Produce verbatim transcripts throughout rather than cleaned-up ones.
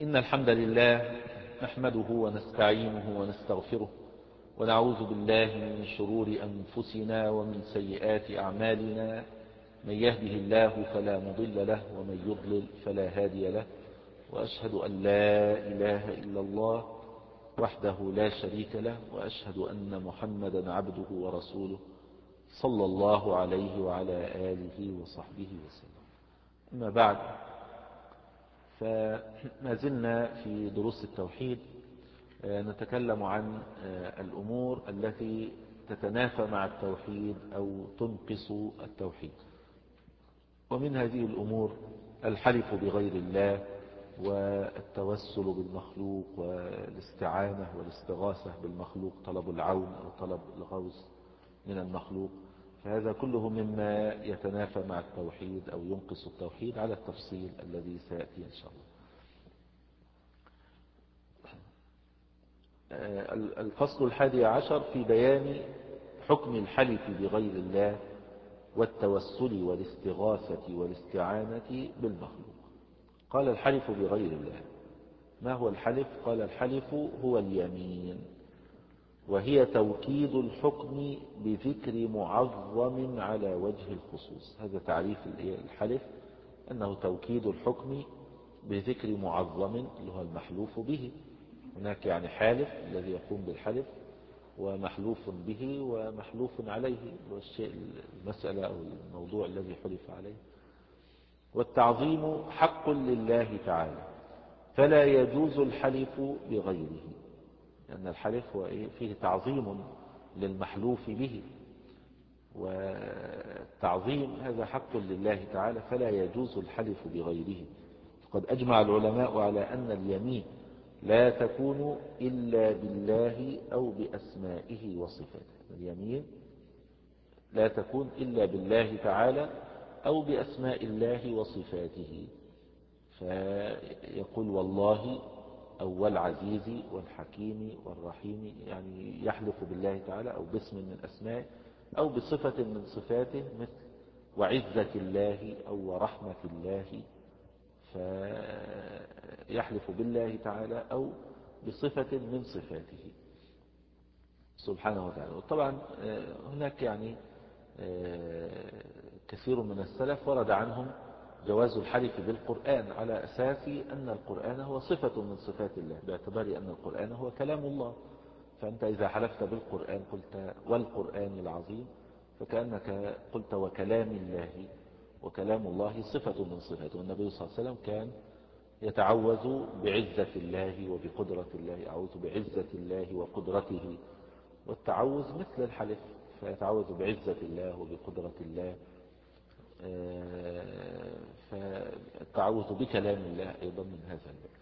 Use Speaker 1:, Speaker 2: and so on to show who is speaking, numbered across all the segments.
Speaker 1: إن الحمد لله نحمده ونستعينه ونستغفره ونعوذ بالله من شرور أنفسنا ومن سيئات أعمالنا. من يهده الله فلا مضل له ومن يضلل فلا هادي له، وأشهد أن لا إله إلا الله وحده لا شريك له، وأشهد أن محمدا عبده ورسوله صلى الله عليه وعلى آله وصحبه وسلم. أما بعد، فما زلنا في دروس التوحيد نتكلم عن الأمور التي تتنافى مع التوحيد أو تنقص التوحيد، ومن هذه الأمور الحلف بغير الله والتوسل بالمخلوق والاستعانة والاستغاثة بالمخلوق، طلب العون أو طلب الغوث من المخلوق، فهذا كله مما يتنافى مع التوحيد أو ينقص التوحيد على التفصيل الذي سيأتي إن شاء الله. الفصل الحادي عشر في بيان حكم الحلف بغير الله والتوسل والاستغاثة والاستعانة بالمخلوق. قال الحلف بغير الله. ما هو الحلف؟ قال الحلف هو اليمين، وهي توكيد الحكم بذكر معظم على وجه الخصوص. هذا تعريف الحلف، أنه توكيد الحكم بذكر معظم اللي هو المحلوف به. هناك يعني حالف الذي يقوم بالحلف، ومحلوف به ومحلوف عليه، والشيء المسألة أو الموضوع الذي حلف عليه. والتعظيم حق لله تعالى، فلا يجوز الحلف بغيره، لأن الحلف هو فيه تعظيم للمحلوف به، والتعظيم هذا حق لله تعالى فلا يجوز الحلف بغيره. قد أجمع العلماء على أن اليمين لا تكون إلا بالله أو بأسمائه وصفاته. اليمين لا تكون إلا بالله تعالى أو بأسماء الله وصفاته، فيقول والله أو والعزيز والحكيم والرحيم، يعني يحلف بالله تعالى أو باسم من أسمائه أو بصفة من صفاته، مثل وعزة الله أو ورحمة الله، فيحلف بالله تعالى أو بصفة من صفاته سبحانه وتعالى. وطبعا هناك يعني كثير من السلف ورد عنهم جواز الحلف بالقرآن على أساس أن القرآن هو صفة من صفات الله، باعتبار أن القرآن هو كلام الله. فأنت إذا حلفت بالقرآن قلت والقرآن العظيم، فكأنك قلت وكلام الله، وكلام الله صفة من صفاته. والنبي صلى الله عليه وسلم كان يتعوذ بعزة الله وبقدرة الله، أعوذ بعزة الله وقدرته، والتعوذ مثل الحلف، فيتعوذ بعزة الله وبقدرة الله. فالتعوذ بكلام الله أيضا من هذا الباب،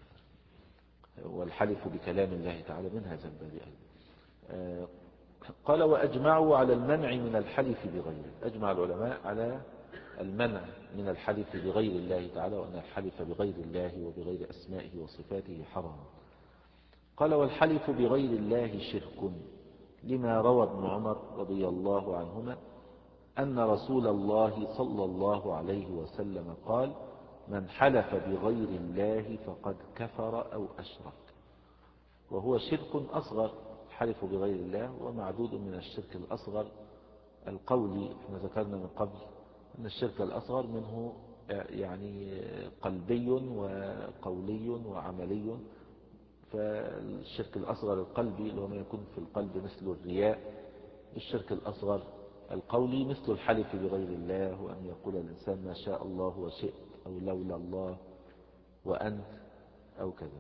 Speaker 1: والحلف بكلام الله تعالى من هذا الباب أيضا. قال وأجمعوا على المنع من الحلف بغيره. أجمع العلماء على المنع من الحلف بغير الله تعالى، وأن الحلف بغير الله وبغير أسمائه وصفاته حرام. قال والحلف بغير الله شرك، لما روى ابن عمر رضي الله عنهما أن رسول الله صلى الله عليه وسلم قال من حلف بغير الله فقد كفر أو أشرك. وهو شرك أصغر، الحلف بغير الله ومعدود من الشرك الأصغر القولي. احنا ذكرنا من قبل أن الشرك الأصغر منه يعني قلبي وقولي وعملي. فالشرك الأصغر القلبي اللي هو ما يكون في القلب مثل الرياء، الشرك الأصغر القولي مثل الحلف بغير الله، وأن يقول الإنسان ما شاء الله وشئت أو لولا الله وأنت أو كذا.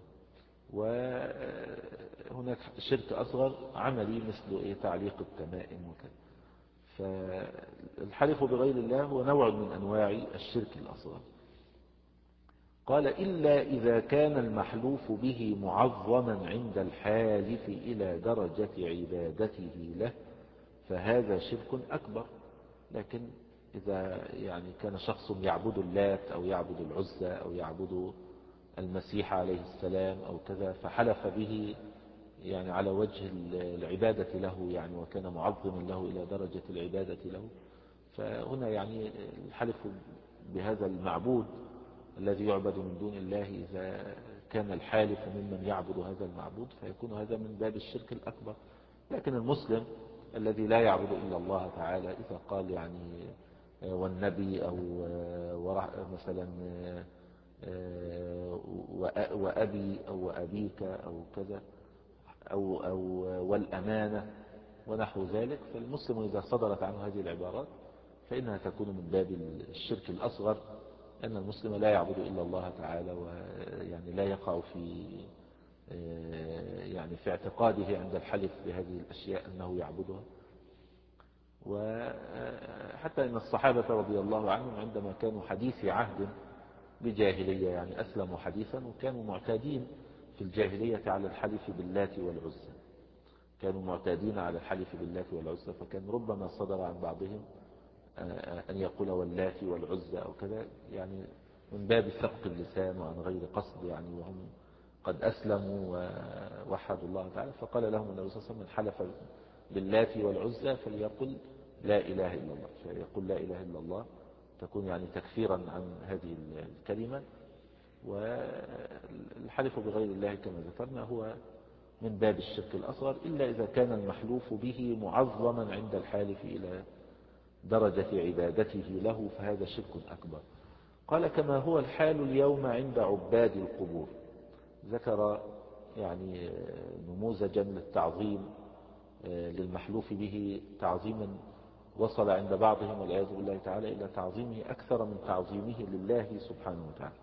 Speaker 1: وهناك شرك أصغر عملي مثل إيه تعليق التمائم وكذا. فالحلف بغير الله هو نوع من أنواع الشرك الأصغر. قال إلا إذا كان المحلوف به معظما عند الحالف إلى درجة عبادته له، فهذا شرك أكبر. لكن إذا يعني كان شخص يعبد اللات أو يعبد العزى أو يعبد المسيح عليه السلام أو كذا، فحلف به يعني على وجه العبادة له، يعني وكان معظما له إلى درجة العبادة له، فهنا يعني الحلف بهذا المعبود الذي يعبد من دون الله إذا كان الحالف ممن يعبد هذا المعبود فيكون هذا من باب الشرك الأكبر. لكن المسلم الذي لا يعبد إلا الله تعالى إذا قال يعني والنبي أو مثلا وأبي أو أبيك أو كذا أو, أو والأمانة ونحو ذلك، فالمسلم إذا صدرت عنه هذه العبارات فإنها تكون من باب الشرك الأصغر، أن المسلم لا يعبد إلا الله تعالى، ويعني لا يقع في يعني في اعتقاده عند الحلف بهذه الأشياء أنه يعبدها. وحتى إن الصحابة رضي الله عنهم عندما كانوا حديث عهد بجاهلية يعني أسلموا حديثا وكانوا معتادين في الجاهلية على الحلف باللات والعزى، كانوا معتادين على الحلف باللات والعزى، فكان ربما صدر عن بعضهم أن يقول واللات والعزى أو كذا، يعني من باب سبق اللسان وعن غير قصد يعني، وهم قد أسلموا ووحدوا الله تعالى. فقال لهم النبي صلى الله عليه وسلم من حلف باللات والعزى فليقل لا إله إلا الله، فيقول لا إله إلا الله تكون يعني تكفيرا عن هذه الكلمة. والحلف بغير الله كما ذكرنا هو من باب الشرك الأصغر، إلا إذا كان المحلوف به معظما عند الحالف إلى درجة عبادته له فهذا شرك أكبر. قال كما هو الحال اليوم عند عباد القبور. ذكر يعني نموذجا للتعظيم للمحلوف به، تعظيما وصل عند بعضهم والعياذ بالله تعالى إلى تعظيمه أكثر من تعظيمه لله سبحانه وتعالى.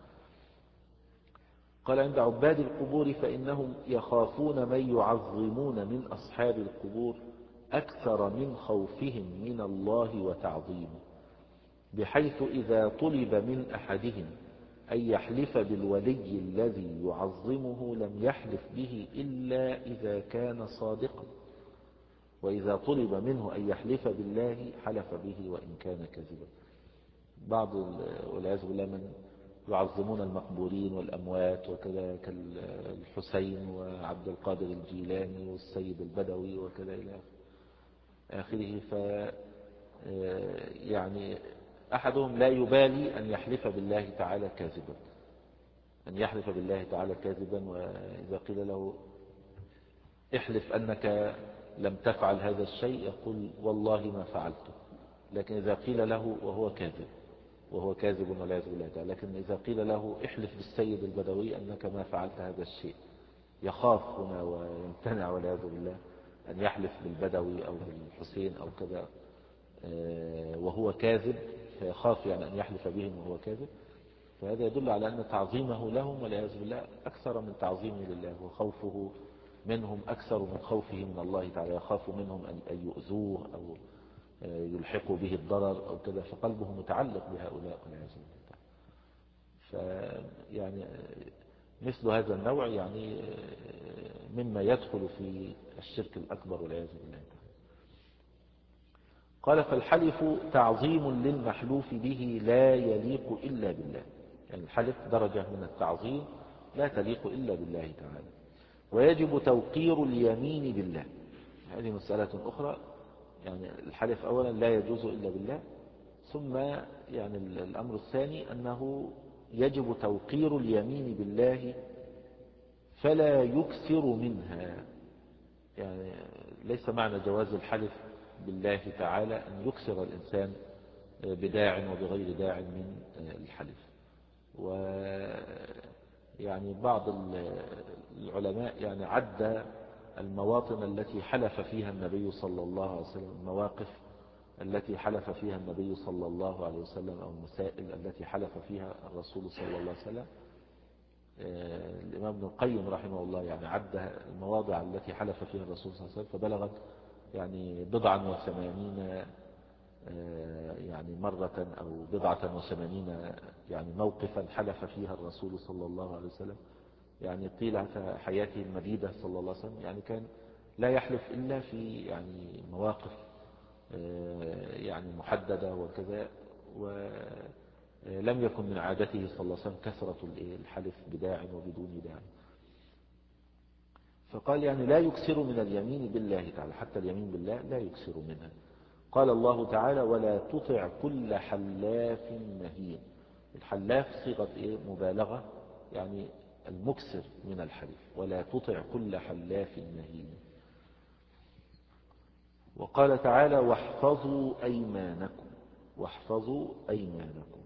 Speaker 1: قال عند عباد القبور فإنهم يخافون من يعظمون من أصحاب القبور أكثر من خوفهم من الله وتعظيمه، بحيث إذا طلب من أحدهم أن يحلف بالولي الذي يعظمه لم يحلف به إلا إذا كان صادقا، وإذا طلب منه أن يحلف بالله حلف به وإن كان كذبا. بعض والعياذ بالله من يعظمون المقبورين والأموات وكذا كالحسين وعبد القادر الجيلاني والسيد البدوي وكذا إلى آخره. ف يعني أحدهم لا يبالي أن يحلف بالله تعالى كاذبا، أن يحلف بالله تعالى كاذبا، وإذا قيل له احلف أنك لم تفعل هذا الشيء يقول والله ما فعلته. لكن إذا قيل له وهو كاذب وهو كاذب والعياذ بالله تعالى، لكن إذا قيل له احلف بالسيد البدوي أنك ما فعلت هذا الشيء يخاف هنا ويمتنع والعياذ بالله أن يحلف بالبدوي أو بالحسين أو كذا وهو كاذب، فيخاف يعني أن يحلف بهم وهو كاذب. فهذا يدل على أن تعظيمه لهم والعياذ بالله أكثر من تعظيمه لله، وخوفه منهم أكثر من خوفه من الله تعالى، يخاف منهم أن يؤذوه أو يلحقوا به الضرر أو كذا، فقلبه متعلق بهؤلاء والعياذ بالله. فيعني مثل هذا النوع يعني مما يدخل في الشرك الأكبر والعياذ بالله. قال فالحلف تعظيم للمحلوف به لا يليق إلا بالله، يعني الحلف درجة من التعظيم لا تليق إلا بالله تعالى. ويجب توقير اليمين بالله، هذه مسألة أخرى. يعني الحلف أولا لا يجوز إلا بالله، ثم يعني الأمر الثاني أنه يجب توقير اليمين بالله فلا يكثر منها. يعني ليس معنى جواز الحلف بالله تعالى أن يكثر الإنسان بداع وبغير داع من الحلف. ويعني بعض العلماء يعني عد المواطن التي حلف فيها النبي صلى الله عليه وسلم، المواقف التي حلف فيها النبي صلى الله عليه وسلم، أو المسائل التي حلف فيها الرسول صلى الله عليه وسلم. الإمام ابن القيم رحمه الله يعني عد المواضع التي حلف فيها الرسول صلى الله عليه وسلم فبلغت يعني بضعا وثمانين يعني مرة أو بضعة وثمانين يعني موقفا حلف فيها الرسول صلى الله عليه وسلم. يعني طيلة حياته المديدة صلى الله عليه وسلم يعني كان لا يحلف إلا في يعني مواقف يعني محددة وكذا، ولم يكن من عادته صلى الله عليه وسلم كثرة الحلف بداع وبدون داع. فقال يعني لا يكثر من اليمين بالله تعالى، حتى اليمين بالله لا يكثر منها. قال الله تعالى ولا تطع كل حلاف مهين. الحلاف صيغة إيه؟ مبالغة، يعني المكسر من الحلف. ولا تطع كل حلاف مهين. وقال تعالى واحفظوا أيمانكم. واحفظوا أيمانكم.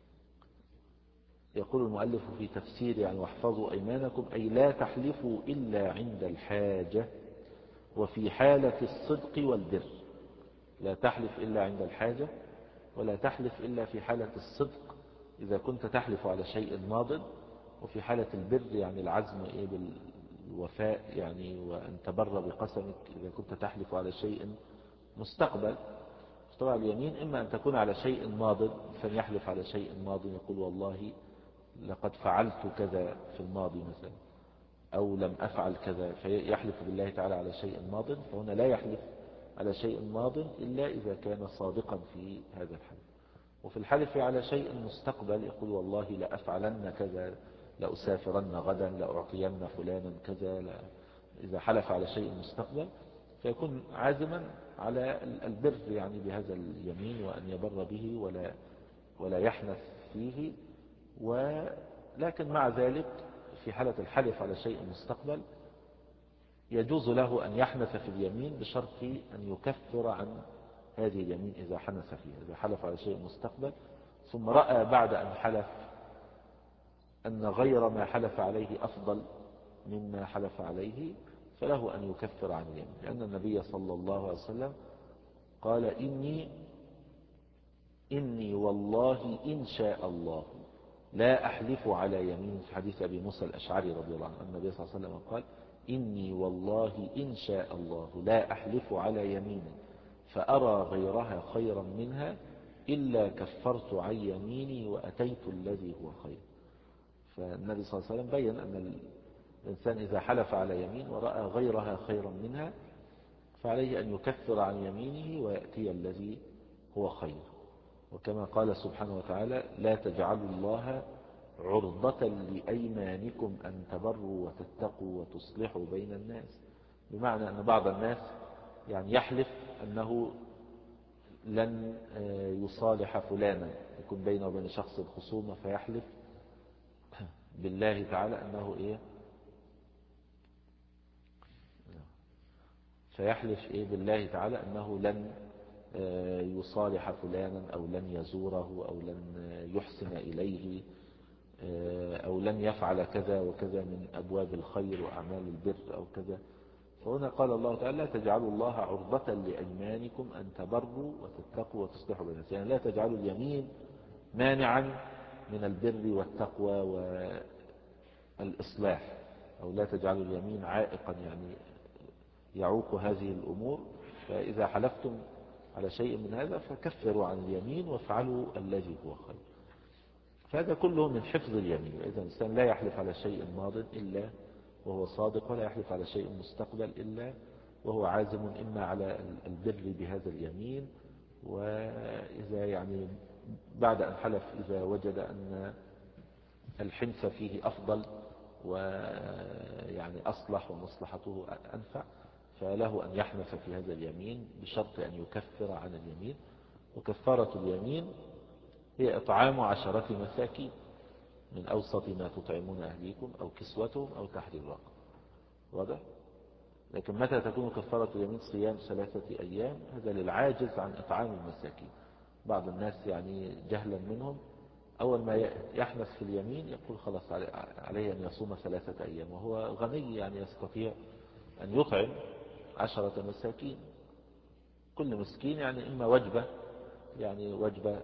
Speaker 1: يقول المؤلف في تفسير يعني واحفظوا أيمانكم أي لا تحلفوا إلا عند الحاجة وفي حالة الصدق والبر. لا تحلف إلا عند الحاجة، ولا تحلف إلا في حالة الصدق إذا كنت تحلف على شيء ماض، وفي حالة البر يعني العزم إيه بالوفاء يعني وأن تبر بقسمك إذا كنت تحلف على شيء مستقبل. طبعا اليمين إما أن تكون على شيء ماض فيحلف على شيء ماض يقول والله لقد فعلت كذا في الماضي مثلا، أو لم أفعل كذا فيحلف بالله تعالى على شيء ماض. فهنا لا يحلف على شيء ماض إلا إذا كان صادقا في هذا الحلف. وفي الحلف على شيء مستقبل يقول والله لأفعلن كذا، لأسافرن غدا، لأعطين فلانا كذا. لا. إذا حلف على شيء مستقبل فيكون عازما على البر يعني بهذا اليمين وأن يبر به ولا ولا يحنث فيه. ولكن مع ذلك في حالة الحلف على شيء مستقبل يجوز له أن يحنث في اليمين بشرط أن يكفر عن هذه اليمين إذا حنث فيها. إذا حلف على شيء مستقبل ثم رأى بعد أن حلف أن غير ما حلف عليه أفضل مما حلف عليه فله أن يكفر عن اليمين، لأن النبي صلى الله عليه وسلم قال إني إني والله إن شاء الله لا أحلف على يمين. في حديث أبي موسى الأشعري رضي الله عنه النبي صلى الله عليه وسلم قال إني والله إن شاء الله لا أحلف على يمين فأرى غيرها خيرا منها إلا كفرت عن يميني وأتيت الذي هو خير. فالنبي صلى الله عليه وسلم بيّن أن الإنسان إذا حلف على يمين ورأى غيرها خيرا منها فعليه أن يكفر عن يمينه ويأتي الذي هو خير. وكما قال سبحانه وتعالى لا تجعلوا الله عرضة لأيمانكم أن تبروا وتتقوا وتصلحوا بين الناس. بمعنى أن بعض الناس يعني يحلف أنه لن يصالح فلانا، يكون بينه وبين شخص خصومة فيحلف بالله تعالى أنه إيه فيحلف إيه بالله تعالى أنه لن يصالح فلانا أو لن يزوره أو لن يحسن إليه أو لن يفعل كذا وكذا من أبواب الخير وأعمال البر أو كذا. فهنا قال الله تعالى لا تجعلوا الله عرضة لأيمانكم أن تبروا وتتقوا وتصلحوا بين الناس. يعني لا تجعلوا اليمين مانعا من البر والتقوى والإصلاح، أو لا تجعلوا اليمين عائقا يعني يعوق هذه الأمور. فإذا حلفتم على شيء من هذا فكفروا عن اليمين وافعلوا الذي هو خير. فهذا كله من حفظ اليمين. إذا الإنسان لا يحلف على شيء ماض إلا وهو صادق، ولا يحلف على شيء مستقبل إلا وهو عازم إما على البر بهذا اليمين، وإذا يعني بعد أن حلف إذا وجد أن الحنث فيه أفضل ويعني أصلح ومصلحته أنفع فله أن يحنث في هذا اليمين بشرط أن يكفر عن اليمين. وكفارة اليمين هي إطعام عشرة مساكين من أوسط ما تطعمون أهليكم أو كسوتهم أو تحرير رقبة. واضح؟ لكن متى تكون كفارة اليمين؟ صيام ثلاثة أيام، هذا للعاجز عن إطعام المساكين. بعض الناس يعني جهلا منهم أول ما يحنث في اليمين يقول خلاص عليه أن يصوم ثلاثة أيام وهو غني يعني يستطيع أن يطعم عشرة مساكين، كل مسكين يعني إما وجبة يعني وجبة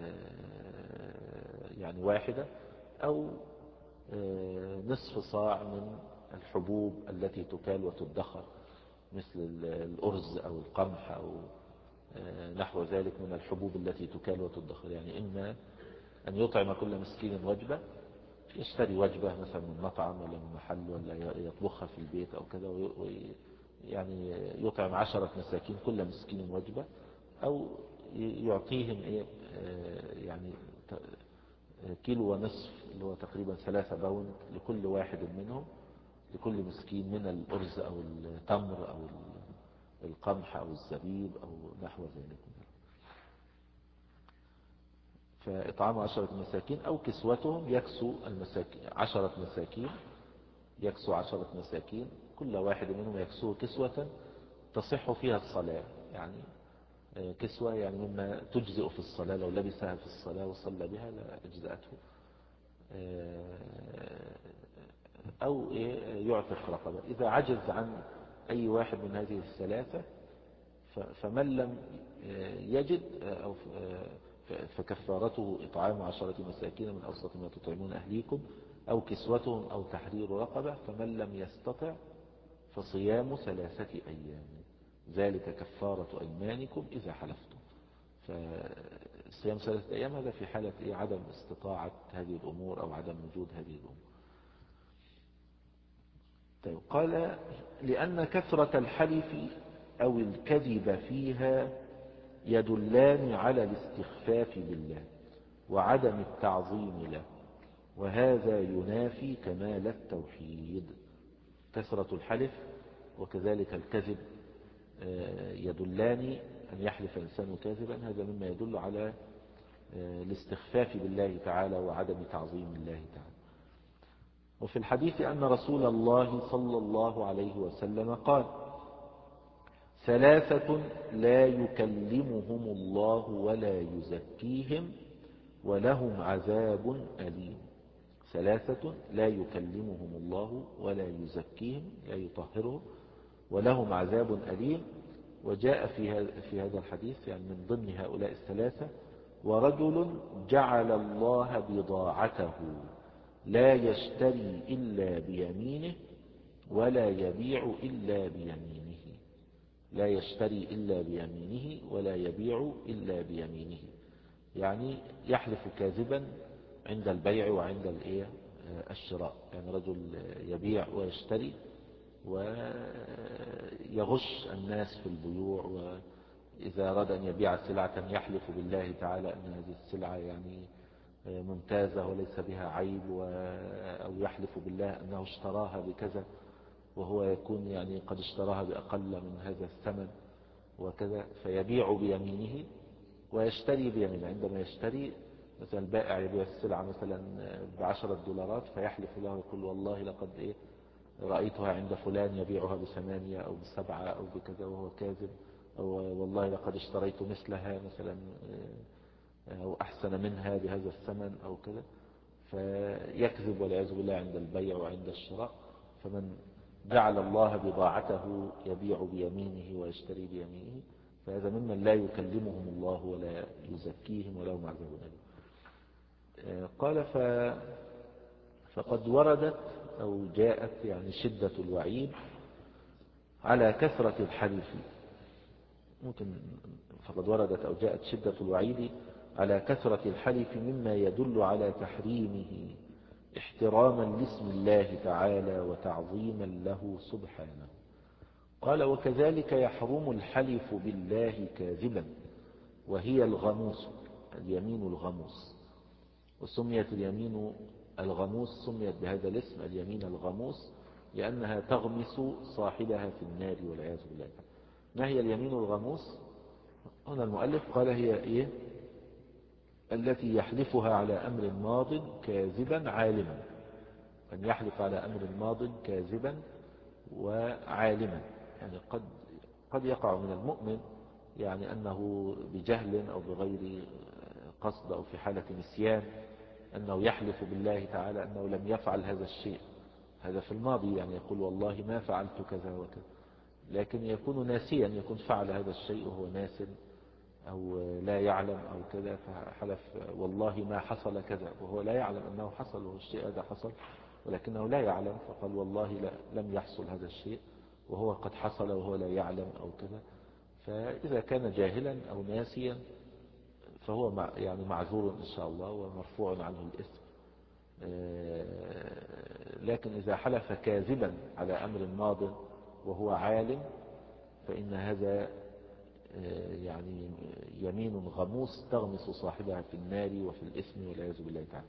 Speaker 1: يعني واحدة أو نصف صاع من الحبوب التي تكال وتدخر مثل الأرز أو القمح أو نحو ذلك من الحبوب التي تكال وتدخر. يعني إما أن يطعم كل مسكين وجبة، يشتري وجبة مثلا من مطعم ولا من محل ولا يطبخها في البيت أو كذا، يعني يطعم عشرة مساكين كل مسكين وجبة، أو يعطيهم إيه يعني كيلو ونصف اللي هو تقريبا ثلاثة باوند لكل واحد منهم، لكل مسكين من الأرز أو التمر أو القمح أو الزبيب أو نحو ذلك. فإطعام عشرة مساكين أو كسوتهم، يكسو المساكين عشرة مساكين، يكسو عشرة مساكين، كل واحد منهم يكسوه كسوة تصح فيها الصلاة، يعني كسوة يعني مما تجزئ في الصلاة، لو لبسها في الصلاة وصلى بها لا أجزأته. أو يعتق رقبة. إذا عجز عن أي واحد من هذه الثلاثة فمن لم يجد أو فكفارته إطعام عشرة مساكين من أوسط ما تطعمون أهليكم أو كسوتهم أو تحرير رقبة، فمن لم يستطع فصيام ثلاثة أيام، ذلك كفارة أيمانكم إذا حلفتم. فصيام ثلاثة أيام هذا في حالة إيه؟ عدم استطاعة هذه الأمور أو عدم وجود هذه الأمور. طيب قال لأن كثرة الحلف أو الكذب فيها يدلان على الاستخفاف بالله وعدم التعظيم له، وهذا ينافي كمال التوحيد. كثرة الحلف وكذلك الكذب يدلان، أن يحلف الإنسان كاذبا هذا مما يدل على الاستخفاف بالله تعالى وعدم تعظيم الله تعالى. وفي الحديث أن رسول الله صلى الله عليه وسلم قال ثلاثة لا يكلمهم الله ولا يزكيهم ولهم عذاب أليم. ثلاثة لا يكلمهم الله ولا يزكيهم، لا يطهرهم، ولهم عذاب أليم. وجاء في هذا الحديث يعني من ضمن هؤلاء الثلاثة ورجل جعل الله بضاعته لا يشتري إلا بيمينه ولا يبيع إلا بيمينه، لا يشتري إلا بيمينه ولا يبيع إلا بيمينه، يعني يحلف كاذبا عند البيع وعند الايه الشراء. يعني رجل يبيع ويشتري ويغش الناس في البيوع، وإذا أراد أن يبيع سلعة يحلف بالله تعالى أن هذه السلعة يعني ممتازة وليس بها عيب، أو يحلف بالله أنه اشتراها بكذا وهو يكون يعني قد اشتراها بأقل من هذا الثمن وكذا، فيبيع بيمينه ويشتري بيمينه. عندما يشتري مثلا البائع يبيع السلعة مثلا بعشرة دولارات فيحلف له يقول والله لقد إيه رأيتها عند فلان يبيعها بثمانية أو بسبعة أو بكذا وهو كاذب، أو والله لقد اشتريت مثلها مثلا أو أحسن منها بهذا الثمن أو كذا، فيكذب والعياذ بالله عند البيع وعند الشراء. فمن جعل الله بضاعته يبيع بيمينه ويشتري بيمينه فهذا ممن لا يكلمهم الله ولا يزكيهم ولهم عذاب أليم. قال ف فقد وردت أو جاءت يعني شدة الوعيد على كثرة الحلف، ممكن فقد وردت أو جاءت شدة الوعيد على كثرة الحلف مما يدل على تحريمه احتراما لاسم الله تعالى وتعظيما له سبحانه. قال وكذلك يحرم الحلف بالله كاذبا وهي الغموس، اليمين الغموس. وسميت اليمين الغموس سميت بهذا الاسم اليمين الغموس لأنها تغمس صاحبها في النار والعياذ بالله. ما هي اليمين الغموس؟ هنا المؤلف قال هي إيه؟ التي يحلفها على أمر ماض كاذبا عالما، أن يحلف على أمر ماض كاذبا وعالما. يعني قد قد يقع من المؤمن يعني أنه بجهل أو بغير قصد أو في حالة نسيان أنه يحلف بالله تعالى أنه لم يفعل هذا الشيء، هذا في الماضي، يعني يقول والله ما فعلت كذا وكذا، لكن يكون ناسيا، يكون فعل هذا الشيء وهو ناس أو لا يعلم أو كذا، فحلف والله ما حصل كذا وهو لا يعلم أنه حصل والشيء هذا حصل ولكنه لا يعلم، فقال والله لا لم يحصل هذا الشيء وهو قد حصل وهو لا يعلم أو كذا. فإذا كان جاهلا أو ناسيا فهو يعني معذور إن شاء الله ومرفوع عنه الإثم. لكن إذا حلف كاذبا على أمر ماض وهو عالم فإن هذا يعني يمين غموس تغمس صاحبها في النار وفي الإثم والعياذ بالله تعالى.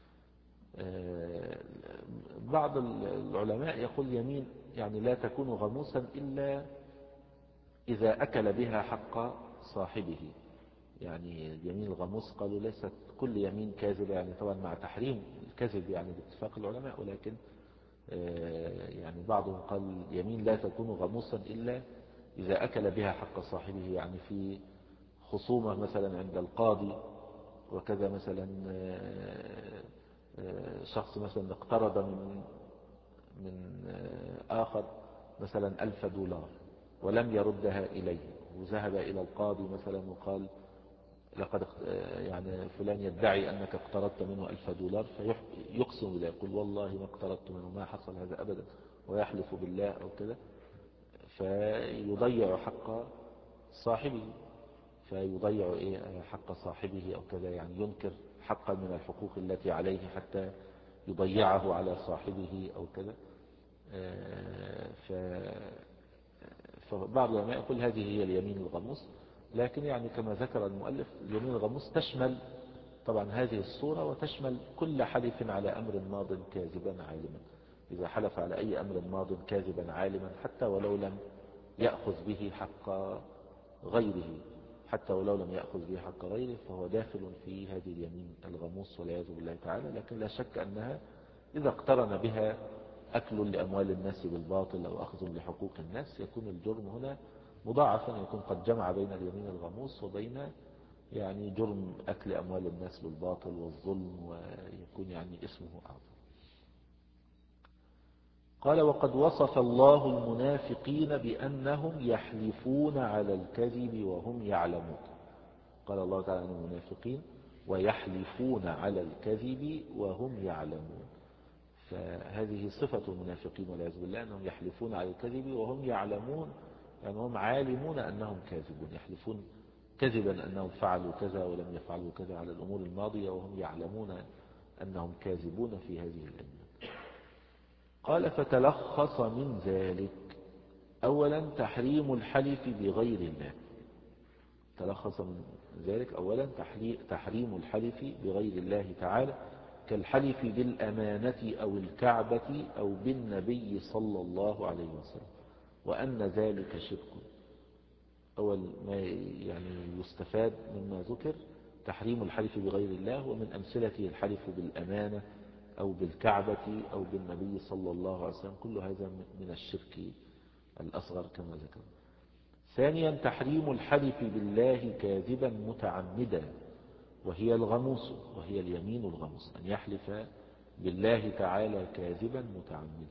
Speaker 1: بعض العلماء يقول يمين يعني لا تكون غموسا إلا إذا أكل بها حق صاحبه، يعني اليمين الغموس قالوا ليست كل يمين كاذبة، يعني طبعا مع تحريم الكذب يعني باتفاق العلماء، ولكن يعني بعضهم قال اليمين لا تكون غموسا إلا إذا أكل بها حق صاحبه، يعني في خصومة مثلا عند القاضي وكذا، مثلا شخص مثلا اقترض من من آخر مثلا ألف دولار ولم يردها إليه، وذهب إلى القاضي مثلا وقال لقد يعني فلان يدعي أنك اقترضت منه ألف دولار، فيقسم بالله يقول والله ما اقترضت منه، ما حصل هذا أبدا، ويحلف بالله أو كده، فيضيع حق صاحبه فيضيع إيه حق صاحبه أو كذا، يعني ينكر حقا من الحقوق التي عليه حتى يضيعه على صاحبه أو كذا. فبعض العلماء يقول هذه هي اليمين الغموس، لكن يعني كما ذكر المؤلف اليمين الغموس تشمل طبعا هذه الصورة، وتشمل كل حلف على أمر ماض كاذبا عالما. إذا حلف على أي أمر ماض كاذبا عالما حتى ولو لم يأخذ به حق غيره حتى ولو لم يأخذ به حق غيره فهو داخل في هذه اليمين الغموس والعياذ بالله تعالى. لكن لا شك أنها إذا اقترن بها أكل لأموال الناس بالباطل أو أخذ لحقوق الناس يكون الجرم هنا مضاعفا، يكون قد جمع بين اليمين الغموس وبين يعني جرم أكل أموال الناس بالباطل والظلم، ويكون يعني اسمه أعظم. قال وقد وصف الله المنافقين بأنهم يحلفون على الكذب وهم يعلمون. قال الله تعالى عن المنافقين ويحلفون على الكذب وهم يعلمون، فهذه صفة المنافقين والعياذ بالله أنهم يحلفون على الكذب وهم يعلمون، يعني هم عالمون أنهم كاذبون، يحلفون كذبا أنهم فعلوا كذا ولم يفعلوا كذا على الأمور الماضية وهم يعلمون أنهم كاذبون في هذه الأيام. قال فتلخص من ذلك أولا تحريم الحلف بغير الله. تلخص من ذلك أولا تحريم الحلف بغير الله تعالى كالحلف بالأمانة أو الكعبة أو بالنبي صلى الله عليه وسلم، وأن ذلك شرك. أول ما يعني يستفاد مما ذكر تحريم الحلف بغير الله، ومن أمثلته الحلف بالأمانة أو بالكعبة أو بالنبي صلى الله عليه وسلم، كل هذا من الشرك الأصغر كما ذكر. ثانيا تحريم الحلف بالله كاذبا متعمدا، وهي الغموس وهي اليمين الغموس، أن يحلف بالله تعالى كاذبا متعمدا.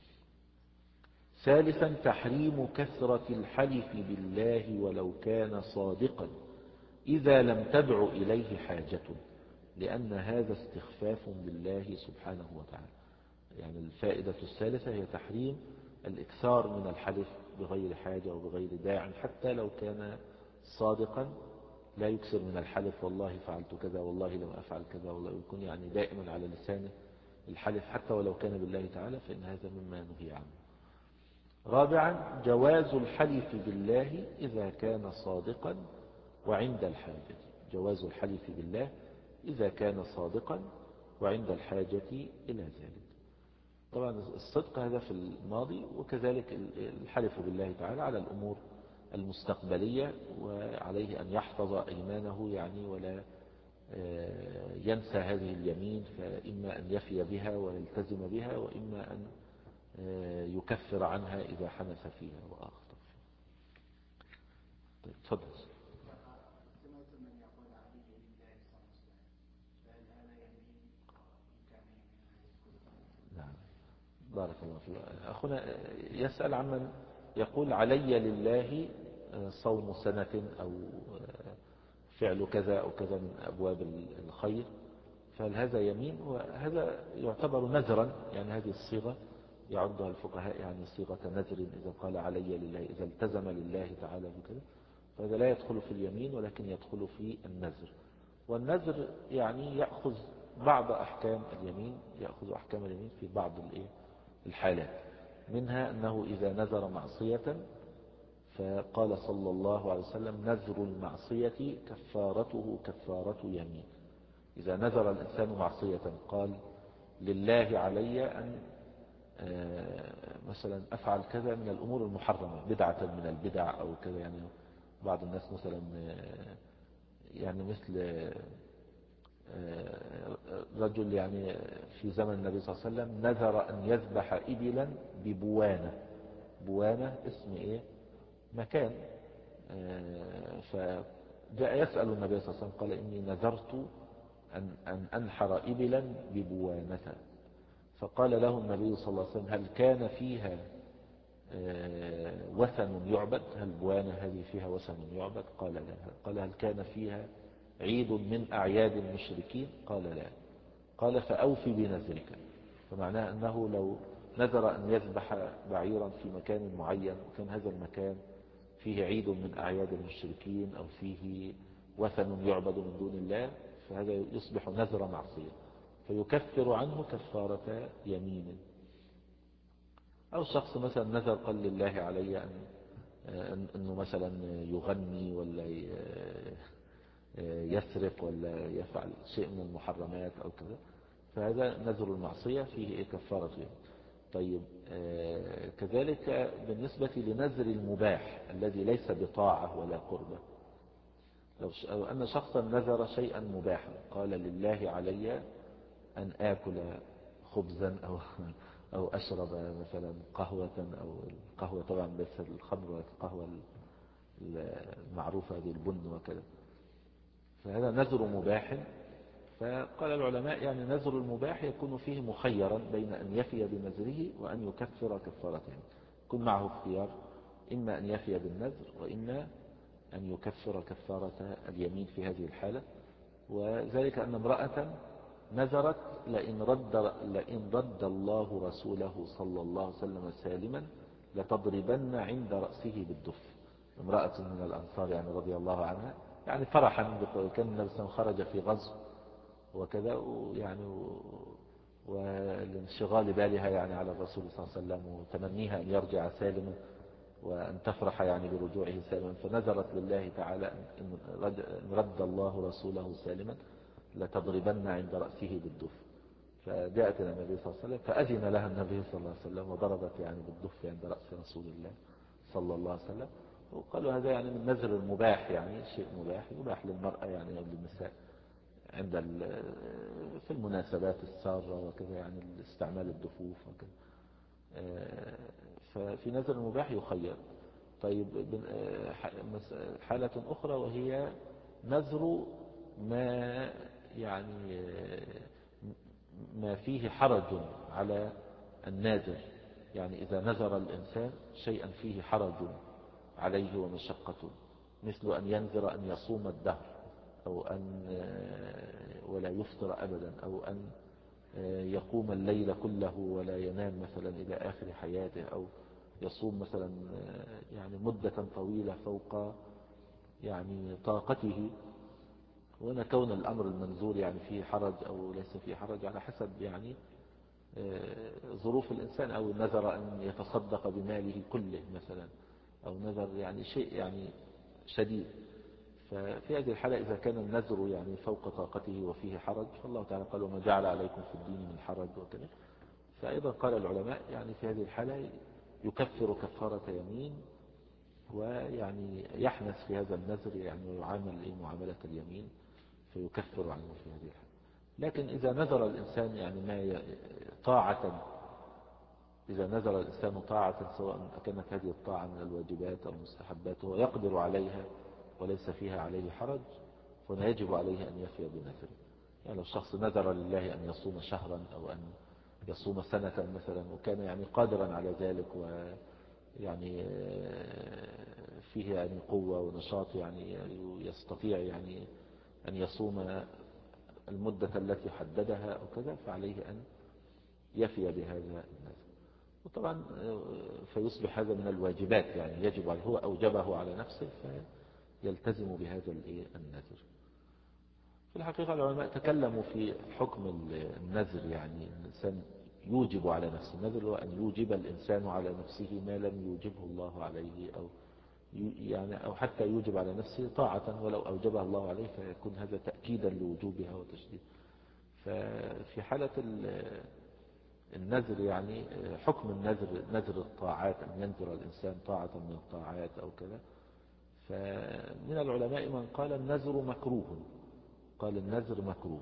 Speaker 1: ثالثا تحريم كثرة الحلف بالله ولو كان صادقا إذا لم تدع إليه حاجة، لأن هذا استخفاف بالله سبحانه وتعالى. يعني الفائدة الثالثة هي تحريم الإكثار من الحلف بغير حاجة وبغير داع، حتى لو كان صادقا لا يكثر من الحلف والله فعلت كذا والله لم أفعل كذا، والله يكون يعني دائما على لسانه الحلف حتى ولو كان بالله تعالى، فإن هذا مما نهي عنه. رابعا جواز الحلف بالله إذا كان صادقا وعند الحاجة. جواز الحلف بالله إذا كان صادقا وعند الحاجة إلى ذلك. طبعا الصدق هذا في الماضي، وكذلك الحلف بالله تعالى على الأمور المستقبلية، وعليه أن يحفظ أيمانه يعني ولا ينسى هذه اليمين، فإما أن يفي بها ويلتزم بها، وإما أن يكفر عنها إذا حنث فيها وأخطأ فيها. طيب تفضل. نعم بارك الله فيك. أخونا يسأل عمن يقول علي لله صوم سنة أو فعل كذا أو كذا من أبواب الخير، فهل هذا يمين؟ وهذا يعتبر نذرا، يعني هذه الصيغة يعدها الفقهاء يعني صيغة نذر، إذا قال علي لله إذا التزم لله تعالى بكذا، فهذا لا يدخل في اليمين ولكن يدخل في النذر. والنذر يعني يأخذ بعض أحكام اليمين، يأخذ أحكام اليمين في بعض الحالات، منها أنه إذا نذر معصية فقال صلى الله عليه وسلم نذر المعصية كفارته كفارة يمين. إذا نذر الإنسان معصية قال لله علي أن مثلا أفعل كذا من الأمور المحرمة بدعة من البدع أو كذا، يعني بعض الناس مثلا يعني مثل رجل يعني في زمن النبي صلى الله عليه وسلم نذر أن يذبح إبلا ببوانة. بوانة اسم إيه؟ مكان. فجاء يسأل النبي صلى الله عليه وسلم قال إني نذرت أن, أن أنحر إبلا ببوانة. فقال له النبي صلى الله عليه وسلم هل كان فيها وثن يعبد؟ هل بوانة هذه فيها وثن يعبد؟ قال لا. قال هل كان فيها عيد من أعياد المشركين؟ قال لا. قال فأوفي بنذرك. فمعناه أنه لو نذر أن يذبح بعيرا في مكان معين وكان هذا المكان فيه عيد من أعياد المشركين أو فيه وثن يعبد من دون الله فهذا يصبح نذر معصية فيكفر عنه كفارة يمين. أو شخص مثلا نذر قال لله علي أن أنه مثلا يغني ولا يسرق ولا يفعل شيء من المحرمات أو كذا فهذا نذر المعصية فيه كفارة يمين. طيب كذلك بالنسبة لنذر المباح الذي ليس بطاعة ولا قربة. لو أن شخصا نذر شيئا مباحا قال لله علي أن آكل خبزا أو أو أشرب مثلا قهوة أو القهوة طبعا بس الخمر والقهوة المعروفة هذه البن وكذا فهذا نذر مباح. فقال العلماء يعني نذر المباح يكون فيه مخيرا بين أن يفي بنذره وأن يكفر كفارته. يكون معه اختيار إما أن يفي بالنذر وإما أن يكفر كفارة اليمين في هذه الحالة. وذلك أن امرأة نذرت لئن رد, لئن رد الله رسوله صلى الله عليه وسلم سالما لتضربن عند رأسه بالدف. امرأة من الأنصار يعني رضي الله عنها يعني فرحا كان النبي صلى الله عليه وسلم خرج في غزو وكذا يعني والانشغال بالها يعني على الرسول صلى الله عليه وسلم وتمنيها أن يرجع سالما وأن تفرح يعني برجوعه سالما فنذرت لله تعالى إن رد الله رسوله سالما لتضربن عند رأسه بالدف. فجاءت إلى النبي صلى الله عليه وسلم فأذن لها النبي صلى الله عليه وسلم وضربت يعني بالدف عند رأس رسول الله صلى الله عليه وسلم. وقالوا هذا يعني من نذر المباح يعني شيء مباح يباح للمرأة يعني أو للنساء عند في المناسبات السارة وكذا يعني استعمال الدفوف وكذا. ففي نذر المباح يخير. طيب حالة أخرى وهي نذر ما يعني ما فيه حرج على الناذر. يعني إذا نذر الإنسان شيئا فيه حرج عليه ومشقة مثل أن ينذر أن يصوم الدهر أو أن ولا يفطر أبدا أو أن يقوم الليل كله ولا ينام مثلا إلى آخر حياته أو يصوم مثلا يعني مدة طويلة فوق يعني طاقته. وهنا كون الأمر المنذور يعني فيه حرج أو ليس فيه حرج على حسب يعني ظروف الإنسان. أو نذر أن يتصدق بماله كله مثلا أو نذر يعني شيء يعني شديد. ففي هذه الحالة إذا كان النذر يعني فوق طاقته وفيه حرج فالله تعالى قال وما جعل عليكم في الدين من حرج وكذا. فأيضا قال العلماء يعني في هذه الحالة يكفر كفارة يمين ويعني يحنث في هذا النذر يعني يعامل معاملة اليمين فيكفر عنه في هذه الحالة. لكن إذا نذر الإنسان يعني ما طاعة إذا نذر الإنسان طاعة سواء كانت هذه الطاعة من الواجبات أو المستحبات وهو يقدر عليها وليس فيها عليه حرج فهنا يجب عليه أن يفي بنذره. يعني لو الشخص نذر لله أن يصوم شهرا أو أن يصوم سنة مثلا وكان يعني قادرا على ذلك ويعني فيه يعني قوة ونشاط يعني يستطيع يعني أن يصوم المدة التي حددها أو كذا فعليه أن يفي بهذا النذر. وطبعا فيصبح هذا من الواجبات يعني يجب عليه هو أوجبه على نفسه فيلتزم بهذا النذر. في الحقيقة العلماء تكلموا في حكم النذر يعني الإنسان يوجب على نفسه. النذر هو أن يوجب الإنسان على نفسه ما لم يوجبه الله عليه أو يعني أو حتى يوجب على نفسه طاعة ولو أوجبها الله عليه فيكون هذا تأكيدا لوجوبها وتشديد. ففي حالة النذر يعني حكم النذر نذر الطاعات أن ينذر الإنسان طاعة من الطاعات أو كذا فمن العلماء من قال النذر مكروه، قال النذر مكروه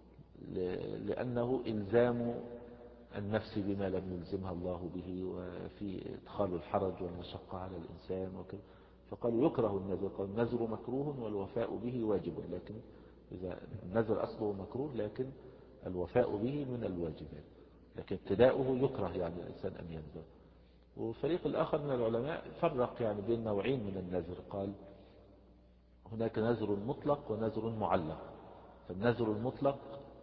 Speaker 1: لأنه إلزام النفس بما لم يلزمها الله به، وفي إدخال الحرج والمشقة على الإنسان وكذا، فقالوا يكره النذر، قال النذر مكروه والوفاء به واجب، لكن إذا النذر أصله مكروه لكن الوفاء به من الواجبات، لكن ابتداؤه يكره يعني الإنسان أن ينذر. وفريق الآخر من العلماء فرق يعني بين نوعين من النذر، قال هناك نذر مطلق ونذر معلق. فالنذر المطلق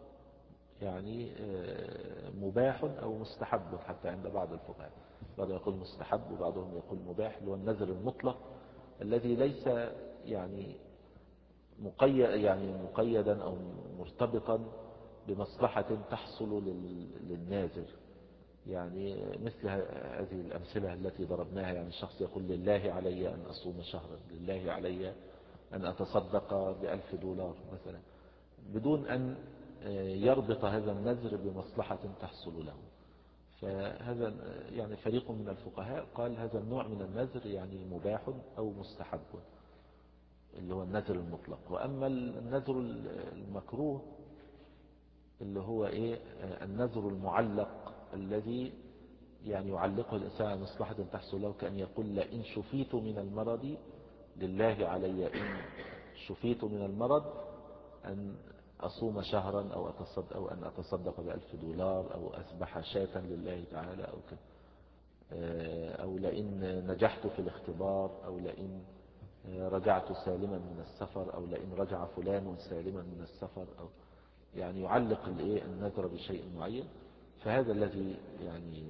Speaker 1: يعني مباح أو مستحب حتى عند بعض الفقهاء، بعضهم يقول مستحب وبعضهم يقول مباح، اللي هو النذر المطلق الذي ليس يعني مقيد يعني مقيدا أو مرتبطا بمصلحة تحصل للناذر، يعني مثل هذه الأمثلة التي ضربناها، يعني الشخص يقول لله علي أن أصوم شهرا، لله علي أن أتصدق بألف دولار مثلا، بدون أن يربط هذا النذر بمصلحة تحصل له. فهذا يعني فريق من الفقهاء قال هذا النوع من النذر يعني مباح أو مستحب، اللي هو النذر المطلق. وأما النذر المكروه اللي هو إيه النذر المعلق الذي يعني يعلقه الإنسان على مصلحة تحصل له، كأن يقول لئن شفيت من المرض لله علي إن شفيت من المرض أن أصوم شهرا أو أتصدق أو أن أتصدق بألف دولار أو أذبح شاة لله تعالى أو كذا، أو لئن نجحت في الاختبار، أو لئن رجعت سالما من السفر، أو لئن رجع فلان سالما من السفر، أو يعني يعلق النذر بشيء معين. فهذا الذي يعني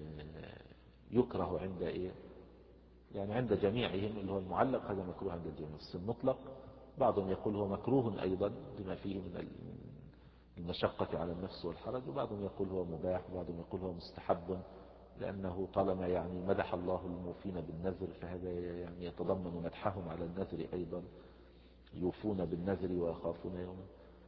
Speaker 1: يكره عند إيه يعني عند جميعهم، اللي هو المعلق هذا مكروه عند الجميع. بس المطلق بعضهم يقول هو مكروه أيضا بما فيه من المشقة على النفس والحرج، وبعضهم يقول هو مباح، وبعضهم يقول هو مستحب، لأنه طالما يعني مدح الله الموفين بالنذر فهذا يعني يتضمن مدحهم على النذر أيضا، يوفون بالنذر ويخافون يوما.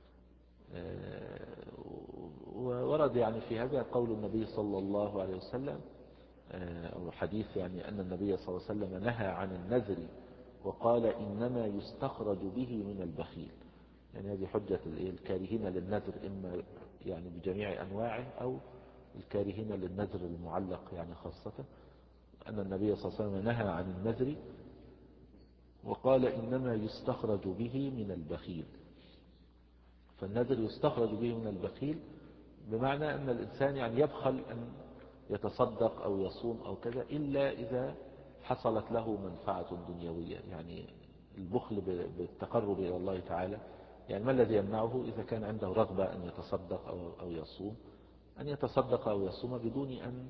Speaker 1: وورد يعني في هذا قول النبي صلى الله عليه وسلم، أو حديث يعني أن النبي صلى الله عليه وسلم نهى عن النذر وقال إنما يستخرج به من البخيل. يعني هذه حجة الكارهين للنذر، إما يعني بجميع أنواعه أو الكارهين للنذر المعلق يعني خاصة، أن النبي صلى الله عليه وسلم نهى عن النذر وقال إنما يستخرج به من البخيل. فالنذر يستخرج به من البخيل بمعنى أن الإنسان يعني يبخل أن يتصدق أو يصوم أو كذا إلا إذا حصلت له منفعة دنيوية، يعني البخل بالتقرب إلى الله تعالى. يعني ما الذي يمنعه إذا كان عنده رغبة أن يتصدق أو أو يصوم، أن يتصدق أو يصوم بدون أن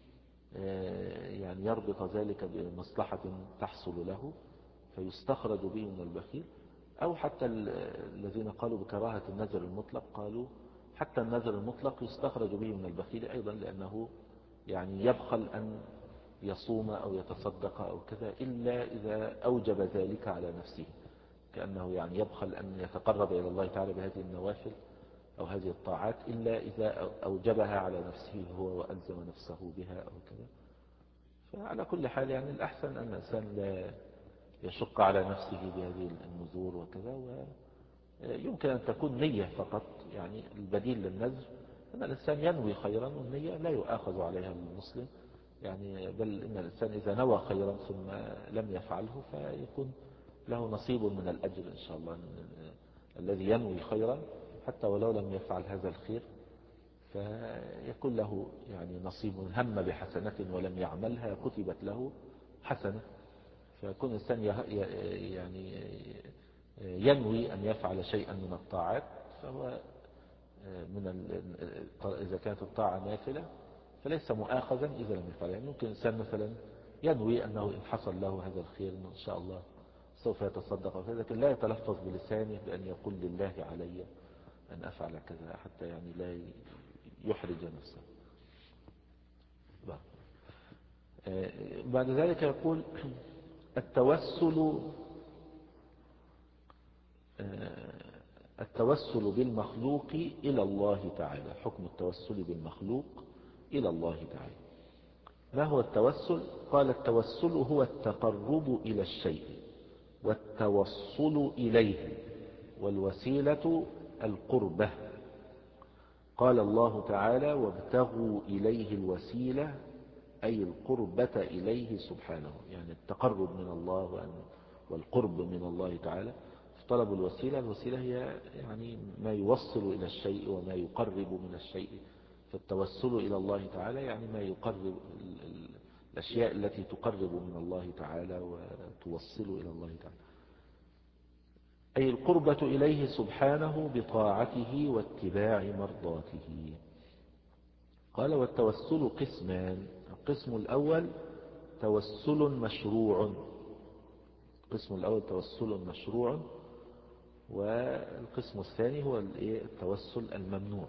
Speaker 1: يعني يربط ذلك بمصلحة تحصل له فيستخرج به من البخيل. أو حتى الذين قالوا بكراهة النذر المطلق قالوا حتى النذر المطلق يستخرج به من البخيل أيضا، لأنه يعني يبخل أن يصوم أو يتصدق أو كذا إلا إذا أوجب ذلك على نفسه، كأنه يعني يبخل أن يتقرب إلى الله تعالى بهذه النوافل أو هذه الطاعات إلا إذا أوجبها على نفسه هو وألزم نفسه بها أو كذا. فعلى كل حال يعني الأحسن أن الإنسان لا يشق على نفسه بهذه النذور وكذا، ويمكن أن تكون نية فقط. يعني البديل للنذر أن الإنسان ينوي خيرا، والنية لا يؤاخذ عليها المسلم، يعني بل إن الإنسان إذا نوى خيرا ثم لم يفعله فيكون له نصيب من الأجر إن شاء الله. الذي ينوي خيرا حتى ولو لم يفعل هذا الخير فيكون له يعني نصيب، هم بحسنة ولم يعملها كتبت له حسنة. فيكون الإنسان يعني ينوي أن يفعل شيئا من الطاعات، فهو من إذا كانت الطاعة نافلة فليس مؤاخذا إذا لم يفعل. يعني ممكن الإنسان مثلا ينوي أنه إن حصل له هذا الخير إن شاء الله سوف يتصدق، لكن لا يتلفظ بلسانه بأن يقول لله علي أن أفعل كذا حتى يعني لا يحرج نفسه. بعد ذلك يقول التوسل التوسل بالمخلوق إلى الله تعالى. حكم التوسل بالمخلوق إلى الله تعالى. ما هو التوسل؟ قال التوسل هو التقرب إلى الشيء والتوصل إليه، والوسيلة القربة. قال الله تعالى: وابتغوا إليه الوسيلة، أي القربة إليه سبحانه، يعني التقرب من الله والقرب من الله تعالى. طلب الوسيلة، الوسيلة هي يعني ما يوصل إلى الشيء وما يقرب من الشيء، فالتوسل إلى الله تعالى يعني ما يقرب الأشياء التي تقرب من الله تعالى وتوصل إلى الله تعالى، أي القربة إليه سبحانه بطاعته واتباع مرضاته. قال: والتوسل قسمان. القسم الأول توسل مشروع، القسم الأول توسل مشروع، والقسم الثاني هو التوسل الممنوع.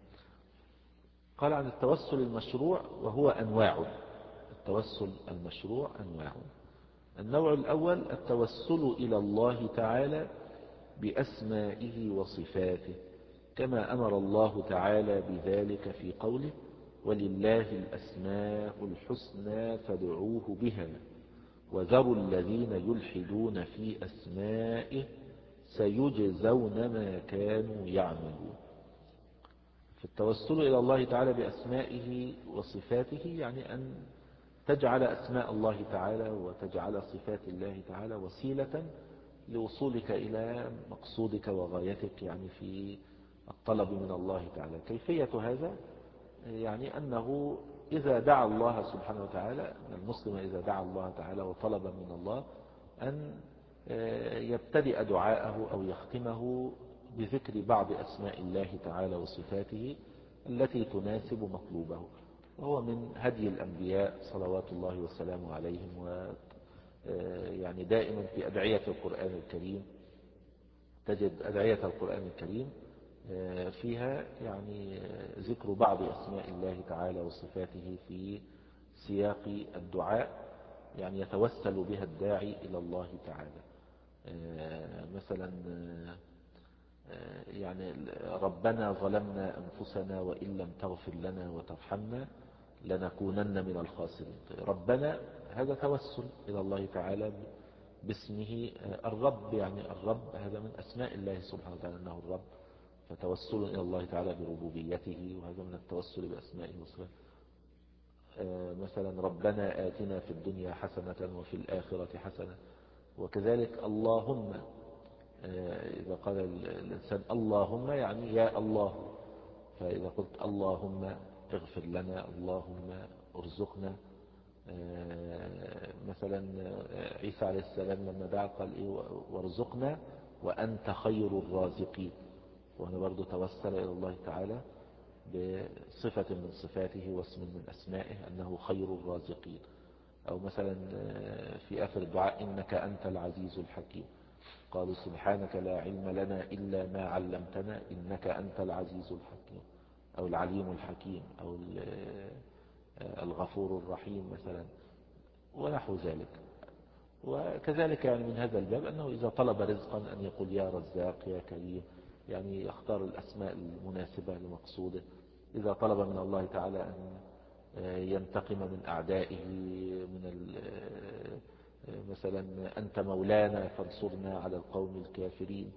Speaker 1: قال عن التوسل المشروع وهو أنواع. التوسل المشروع أنواع. النوع الأول التوسل إلى الله تعالى بأسمائه وصفاته، كما أمر الله تعالى بذلك في قوله: ولله الأسماء الحسنى فادعوه بها وذروا الذين يلحدون في أسمائه سيجزون ما كانوا يعملون. في التوسل إلى الله تعالى بأسمائه وصفاته يعني أن تجعل أسماء الله تعالى وتجعل صفات الله تعالى وسيلة لوصولك إلى مقصودك وغايتك، يعني في الطلب من الله تعالى. كيفية هذا؟ يعني أنه إذا دعا الله سبحانه وتعالى، المسلم إذا دعا الله تعالى وطلب من الله أن يبتدئ دعاءه أو يختمه بذكر بعض أسماء الله تعالى وصفاته التي تناسب مطلوبه، وهو من هدي الأنبياء صلوات الله وسلامه عليهم. و يعني دائما في أدعية القرآن الكريم تجد أدعية القرآن الكريم فيها يعني ذكر بعض أسماء الله تعالى وصفاته في سياق الدعاء، يعني يتوسل بها الداعي إلى الله تعالى. مثلا يعني ربنا ظلمنا أنفسنا وإن لم تغفر لنا وترحمنا لنكونن من الخاسرين. ربنا هذا توسل إلى الله تعالى باسمه الرب، يعني الرب هذا من أسماء الله سبحانه وتعالى أنه الرب، فتوسل إلى الله تعالى بربوبيته، وهذا من التوسل بأسمائه وصفاته. مثلا ربنا آتنا في الدنيا حسنة وفي الآخرة حسنة. وكذلك اللهم، إذا قال الإنسان اللهم يعني يا الله، فإذا قلت اللهم اغفر لنا، اللهم ارزقنا. مثلا عيسى عليه السلام لما دعا قال إيه؟ وارزقنا وأنت خير الرازقين. وهنا برضو توسل إلى الله تعالى بصفة من صفاته واسم من أسمائه أنه خير الرازقين. أو مثلا في آخر الدعاء إنك أنت العزيز الحكيم، قالوا سبحانك لا علم لنا إلا ما علمتنا إنك أنت العزيز الحكيم، أو العليم الحكيم، أو الغفور الرحيم مثلا، ونحو ذلك. وكذلك يعني من هذا الباب أنه إذا طلب رزقا أن يقول يا رزاق يا كريم، يعني يختار الأسماء المناسبة لمقصوده. إذا طلب من الله تعالى أن ينتقم من أعدائه، من مثلا أنت مولانا فانصرنا على القوم الكافرين،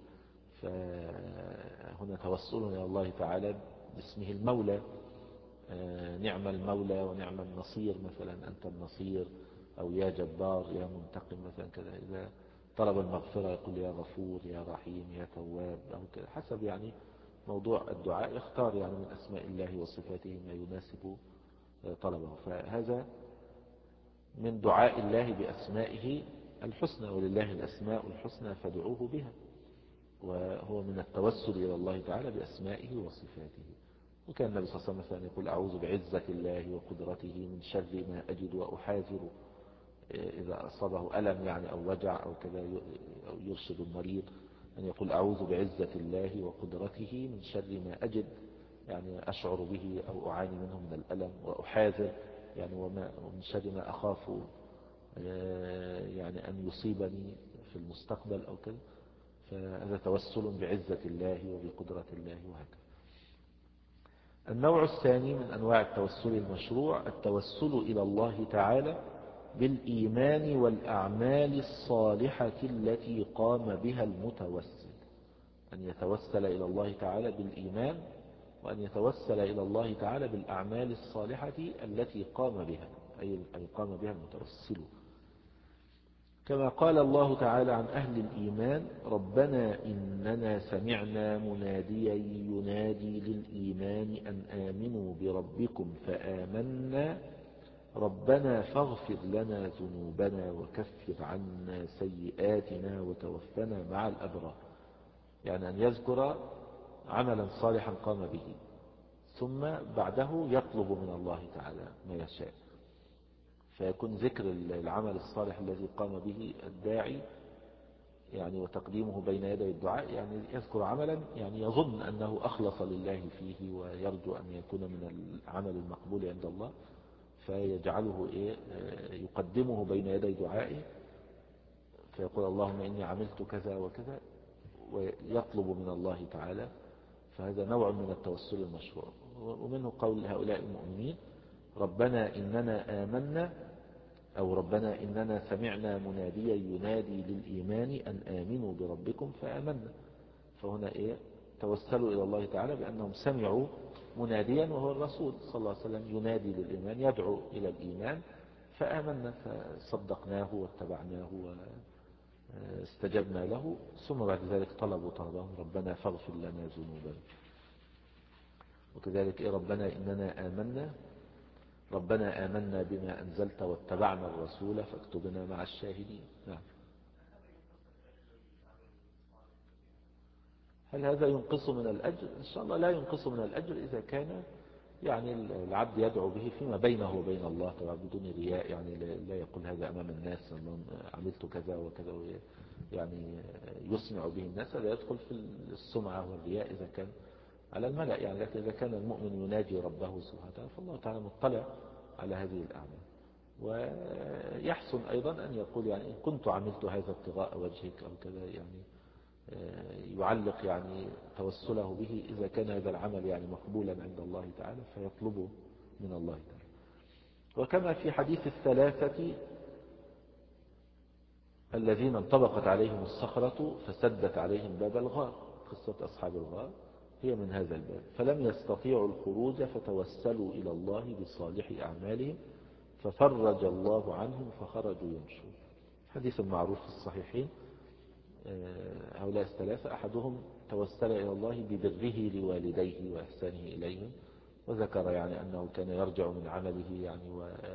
Speaker 1: فهنا توسل إلى الله تعالى باسمه المولى، نعم المولى ونعم النصير، مثلا أنت النصير، أو يا جبار يا منتقم مثلا كذا. إذا طلب المغفرة يقول يا غفور يا رحيم يا تواب، أو كذا حسب يعني موضوع الدعاء، يختار يعني من أسماء الله وصفاته ما يناسب طلبه. فهذا من دعاء الله بأسمائه الحسنى، ولله الأسماء الحسنى فادعوه بها، وهو من التوسل إلى الله تعالى بأسمائه وصفاته. وكان النبي صلى الله عليه وسلم يقول أعوذ بعزة الله وقدرته من شر ما أجد وأحاذر، إذا أصابه ألم يعني أو وجع أو كذا، أو يرشد المريض أن يقول أعوذ بعزة الله وقدرته من شر ما أجد، يعني أشعر به أو أعاني منه من الألم، وأحاذر يعني وما ومن شر ما أخاف يعني أن يصيبني في المستقبل أو كذا. فهذا توسل بعزة الله وبقدرة الله وهكذا. النوع الثاني من أنواع التوسل المشروع التوسل إلى الله تعالى بالإيمان والأعمال الصالحة التي قام بها المتوسل، أن يتوسل إلى الله تعالى بالإيمان، وأن يتوسل إلى الله تعالى بالأعمال الصالحة التي قام بها، أي قام بها المتوسل. كما قال الله تعالى عن أهل الإيمان: ربنا إننا سمعنا مناديا ينادي للإيمان أن آمنوا بربكم فآمنا ربنا فاغفر لنا ذنوبنا وكفر عنا سيئاتنا وتوفنا مع الأبرار. يعني أن يذكر عملا صالحا قام به، ثم بعده يطلب من الله تعالى ما يشاء، فيكون ذكر العمل الصالح الذي قام به الداعي يعني وتقديمه بين يدي الدعاء، يعني يذكر عملا يعني يظن أنه أخلص لله فيه ويرجو أن يكون من العمل المقبول عند الله، فيجعله إيه يقدمه بين يدي دعائه، فيقول اللهم إني عملت كذا وكذا ويطلب من الله تعالى. فهذا نوع من التوسل المشروع. ومنه قول هؤلاء المؤمنين: ربنا إننا آمنا، أو ربنا إننا سمعنا مناديا ينادي للإيمان أن آمنوا بربكم فآمنا. فهنا إيه توسلوا إلى الله تعالى بأنهم سمعوا مناديا وهو الرسول صلى الله عليه وسلم ينادي للإيمان، يدعو إلى الإيمان، فآمنا فصدقناه واتبعناه واستجبنا له. ثم بعد ذلك طلبوا طلبهم: ربنا فاغفر لنا ذنوبنا. وكذلك إيه ربنا إننا آمنا، ربنا آمنا بما أنزلت واتبعنا الرسول فاكتبنا مع الشاهدين. نعم. هل هذا ينقص من الأجر؟ إن شاء الله لا ينقص من الأجر إذا كان يعني العبد يدعو به فيما بينه وبين الله طبعا بدون رياء، يعني لا يقول هذا أمام الناس أنهم عملت كذا وكذا يعني يسمع به الناس، هذا يدخل في السمعة والرياء إذا كان على الملأ يعني. لكن إذا كان المؤمن يناجي ربه سبحانه وتعالى فالله تعالى مطلع على هذه الأعمال. ويحسن أيضا أن يقول يعني إن كنت عملت هذا ابتغاء وجهك أو كذا، يعني يعلق يعني توسله به إذا كان هذا العمل يعني مقبولا عند الله تعالى فيطلبه من الله تعالى. وكما في حديث الثلاثة الذين انطبقت عليهم الصخرة فسدت عليهم باب الغار، قصة أصحاب الغار هي من هذا الباب: فلم يستطيعوا الخروج فتوسلوا إلى الله بصالح أعمالهم ففرج الله عنهم فخرجوا يمشون. حديث معروف في الصحيحين. هؤلاء الثلاثة أحدهم توسل إلى الله ببره لوالديه وإحسانه إليهم، وذكر يعني أنه كان يرجع من عمله يعني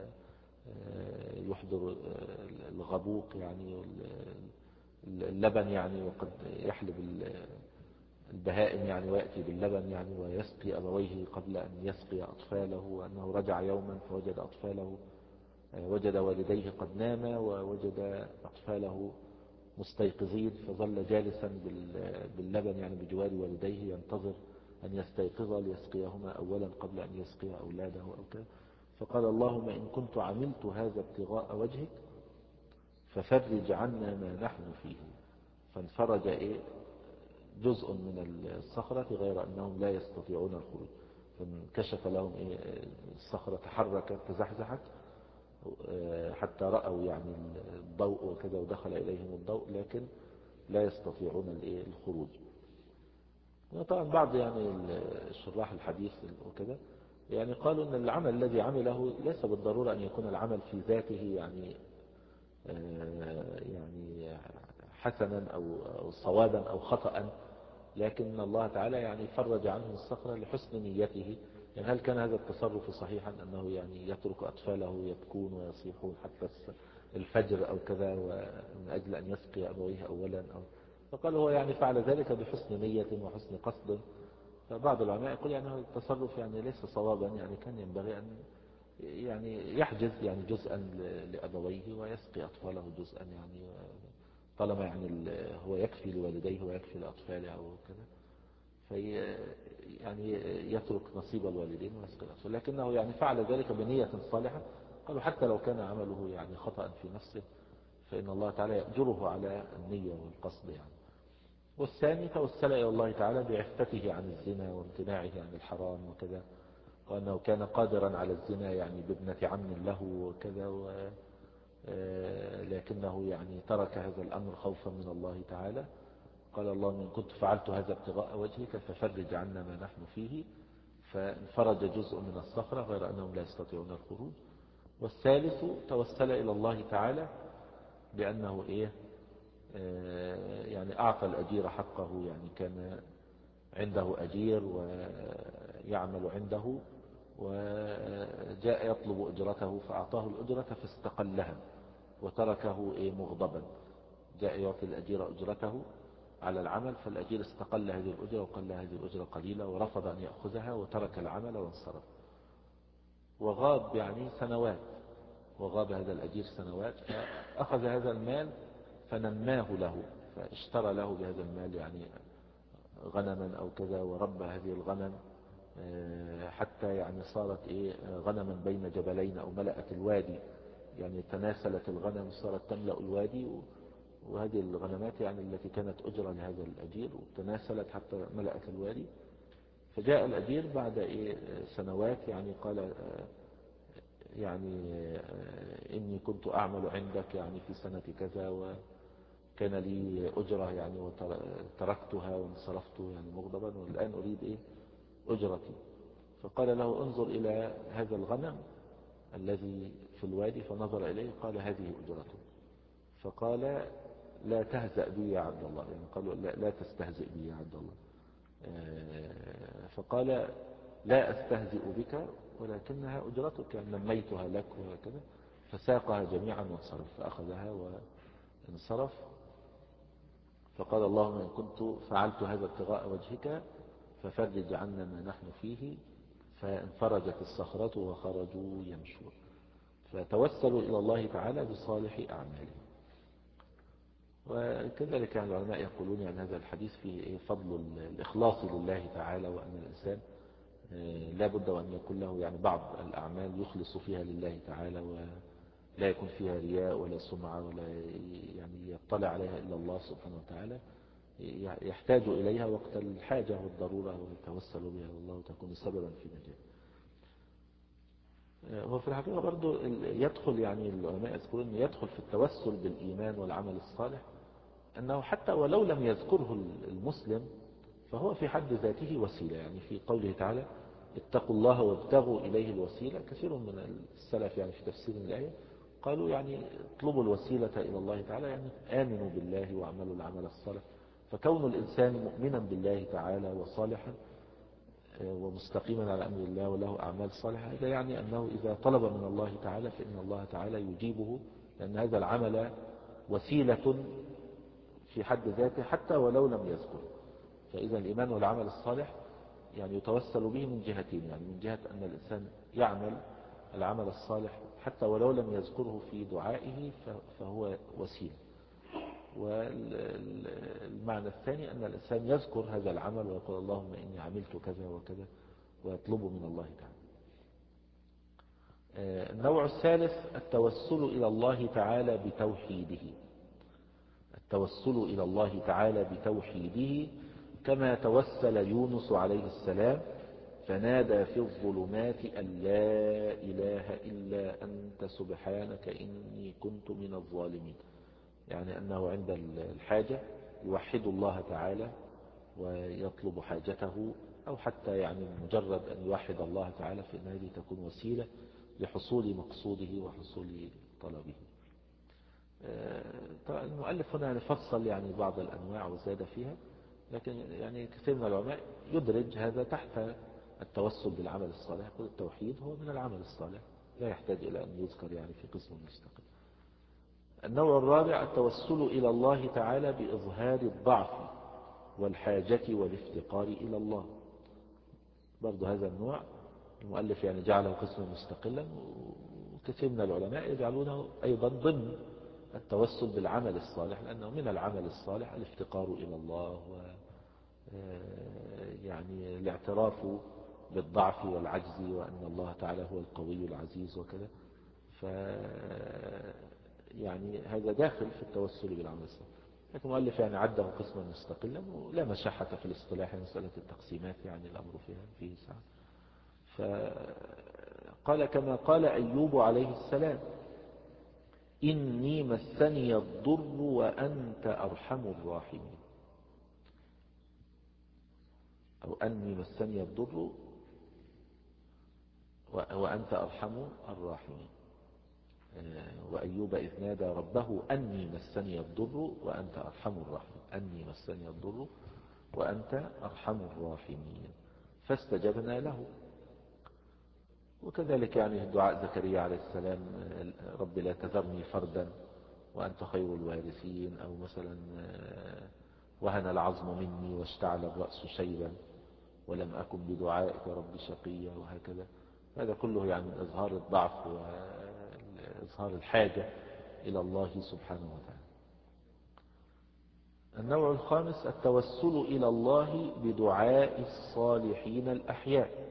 Speaker 1: ويحضر الغبوق يعني اللبن يعني، وقد يحلب البهائم يعني ويأتي باللبن يعني ويسقي أبويه قبل أن يسقي أطفاله، وأنه رجع يوما فوجد أطفاله وجد والديه قد ناما ووجد أطفاله مستيقظين، فظل جالسا باللبن يعني بجوار والديه ينتظر أن يستيقظ ليسقيهما أولا قبل أن يسقي أولاده أو كذا. فقال اللهم إن كنت عملت هذا ابتغاء وجهك ففرج عنا ما نحن فيه. فانفرج إيه جزء من الصخرة غير أنهم لا يستطيعون الخروج، فانكشف لهم إيه الصخرة تحركت تزحزحت حتى رأوا يعني الضوء وكذا ودخل إليهم الضوء، لكن لا يستطيعون الخروج. وطبعا بعض يعني الشراح الحديث وكذا يعني قالوا أن العمل الذي عمله ليس بالضرورة أن يكون العمل في ذاته يعني يعني حسنا أو صوابا أو خطأ، لكن الله تعالى يعني فرج عنه الصخرة لحسن نيته. يعني هل كان هذا التصرف صحيحا أنه يعني يترك أطفاله يبكون ويصيحون حتى الفجر أو كذا ومن أجل أن يسقي أبويه أولا أو فقال هو يعني فعل ذلك بحسن نية وحسن قصد. فبعض العلماء يقول يعني هذا التصرف يعني ليس صوابا، يعني كان ينبغي أن يعني يحجز يعني جزءا لأبويه ويسقي أطفاله جزءا، يعني طالما يعني هو يكفي لوالديه ويكفي لأطفاله أو كذا في يعني يترك نصيب الوالدين ويسقي الأطفال، لكنه يعني فعل ذلك بنية صالحة. قالوا حتى لو كان عمله يعني خطأ في نفسه فإن الله تعالى يأجره على النية والقصد يعني. والثاني توسل إلى الله تعالى بعفته عن الزنا وامتناعه عن الحرام وكذا، وأنه كان قادرا على الزنا يعني بابنة عم له وكذا، لكنه يعني ترك هذا الأمر خوفا من الله تعالى. قال الله إن كنت فعلت هذا ابتغاء وجهك ففرج عنا ما نحن فيه، فانفرج جزء من الصخرة غير أنهم لا يستطيعون الخروج. والثالث توسل إلى الله تعالى بأنه إيه يعني أعطى الأجير حقه، يعني كان عنده أجير ويعمل عنده وجاء يطلب أجرته فأعطاه الأجرة فاستقلها وتركه إيه مغضبا. جاء يعطي الأجير أجرته على العمل، فالأجير استقل هذه الأجرة وقال له هذه الأجرة قليلة ورفض أن يأخذها وترك العمل وانصرف. وغاب يعني سنوات، وغاب هذا الأجير سنوات، فأخذ هذا المال فنماه له، فاشترى له بهذا المال يعني غنما أو كذا، وربى هذه الغنم حتى يعني صارت إيه غنما بين جبلين أو ملأت الوادي، يعني تناسلت الغنم صارت تملأ الوادي. وهذه الغنمات يعني التي كانت أجرة لهذا الأجير وتناسلت حتى ملأت الوادي. فجاء الأجير بعد إيه سنوات يعني قال يعني إني كنت أعمل عندك يعني في سنة كذا وكان لي أجرة يعني وتركتها وانصرفت يعني مغضبا، والآن أريد إيه أجرتي. فقال له انظر إلى هذا الغنم الذي في الوادي، فنظر إليه قال هذه أجرته. فقال لا تهزأ بي يا عبد الله، يعني قالوا لا, لا تستهزئ بي يا عبد الله. فقال لا أستهزئ بك ولكنها أجرتك، يعني نميتها لك وكذا. فساقها جميعا وانصرف، فأخذها وانصرف. فقال اللهم إن كنت فعلت هذا ابتغاء وجهك ففرج عنا ما نحن فيه، فانفرجت الصخرة وخرجوا يمشون. فتوسلوا إلى الله تعالى بصالح أعمالهم. وكذلك يعني العلماء يقولون يعني هذا الحديث فيه فضل الإخلاص لله تعالى، وأن الإنسان لا بد وأن يكون له يعني بعض الأعمال يخلص فيها لله تعالى، ولا يكون فيها رياء ولا سمعة ولا يعني يطلع عليها إلا الله سبحانه وتعالى، يحتاج إليها وقت الحاجة والضرورة ويتوسل بها الله وتكون سببا في نجاة. وفي الحقيقة برضو يدخل يعني العلماء يذكرون أنه يدخل في التوسل بالإيمان والعمل الصالح أنه حتى ولو لم يذكره المسلم فهو في حد ذاته وسيلة. يعني في قوله تعالى اتقوا الله وابتغوا إليه الوسيلة، كثير من السلف يعني في تفسير الآية قالوا يعني اطلبوا الوسيلة إلى الله تعالى، يعني آمنوا بالله واعملوا العمل الصالح. فكون الإنسان مؤمنا بالله تعالى وصالحا ومستقيما على أمر الله وله أعمال صالحة، هذا يعني أنه إذا طلب من الله تعالى فإن الله تعالى يجيبه، لأن هذا العمل وسيلة في حد ذاته حتى ولو لم يذكر. فإذا الإيمان والعمل الصالح يعني يتوسل به من جهتين، يعني من جهة أن الإنسان يعمل العمل الصالح حتى ولو لم يذكره في دعائه فهو وسيلة. والمعنى الثاني أن الإنسان يذكر هذا العمل ويقول اللهم إني عملت كذا وكذا ويطلبه من الله تعالى. النوع الثالث التوسل إلى الله تعالى بتوحيده. التوسل إلى الله تعالى بتوحيده كما توسل يونس عليه السلام فنادى في الظلمات أن لا إله إلا أنت سبحانك إني كنت من الظالمين. يعني أنه عند الحاجة يوحد الله تعالى ويطلب حاجته، أو حتى يعني مجرد أن يوحد الله تعالى فإن هذه تكون وسيلة لحصول مقصوده وحصول طلبه. طبعا المؤلف هنا فصل يعني بعض الأنواع وزاد فيها، لكن يعني كثير من العلماء يدرج هذا تحت التوسل بالعمل الصالح، يقول التوحيد هو من العمل الصالح لا يحتاج إلى أن يذكر يعني في قسم مستقل. النوع الرابع التوسل إلى الله تعالى بإظهار الضعف والحاجة والافتقار إلى الله. برضو هذا النوع المؤلف يعني جعله قسما مستقلا، وكثير من العلماء يجعلونه أيضا ضمن التوسل بالعمل الصالح، لأنه من العمل الصالح الافتقار إلى الله و يعني الاعتراف بالضعف والعجز وأن الله تعالى هو القوي العزيز وكذا. ف يعني هذا داخل في التوسل بالعمل الصالح، لكن المؤلف يعني عده قسما مستقلا ولا مشحة في الاصطلاح، مسألة التقسيمات يعني الأمر فيها فيه سعة. فقال كما قال أيوب عليه السلام إني مسني الضر وأنت أرحم الراحمين، أو أني مسني الضر وأنت أرحم الراحمين. وأيوب إذ نادى ربه أني مسني الضر وأنت أرحم الراحمين، أني مسني الضر وأنت أرحم الراحمين فاستجبنا له. وكذلك يعني دعاء زكريا عليه السلام رب لا تذرني فردا وأنت خير الوارثين، أو مثلا وهن العظم مني واشتعل الرأس شيبا ولم أكن بدعائك رب شقيا، وهكذا. هذا كله يعني من إظهار الضعف وإظهار الحاجة إلى الله سبحانه وتعالى. النوع الخامس التوسل إلى الله بدعاء الصالحين الأحياء،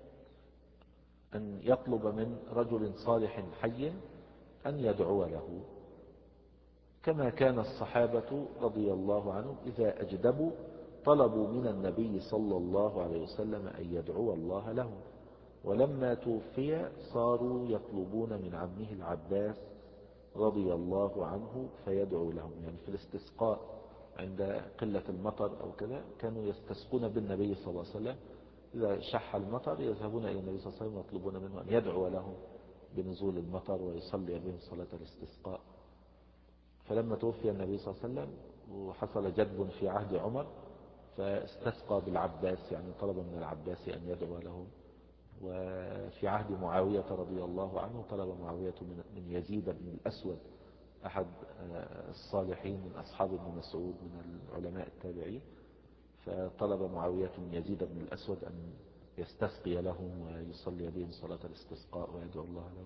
Speaker 1: أن يطلب من رجل صالح حي أن يدعو له، كما كان الصحابة رضي الله عنهم إذا أجدبوا طلبوا من النبي صلى الله عليه وسلم أن يدعو الله لهم. ولما توفي صاروا يطلبون من عمه العباس رضي الله عنه فيدعو لهم، يعني في الاستسقاء عند قلة المطر أو كذا كانوا يستسقون بالنبي صلى الله عليه وسلم، إذا شح المطر يذهبون إلى النبي صلى الله عليه وسلم ويطلبون منه أن يدعو لهم بنزول المطر ويصلي بهم صلاة الاستسقاء. فلما توفي النبي صلى الله عليه وسلم وحصل جدب في عهد عمر فاستسقى بالعباس، يعني طلب من العباس أن يدعو لهم. وفي عهد معاوية رضي الله عنه طلب معاوية من يزيد بن الأسود أحد الصالحين من أصحاب ابن مسعود من العلماء التابعين، فطلب معاوية من يزيد بن الأسود أن يستسقي لهم ويصلي بهم صلاة الاستسقاء ويدعو الله لهم.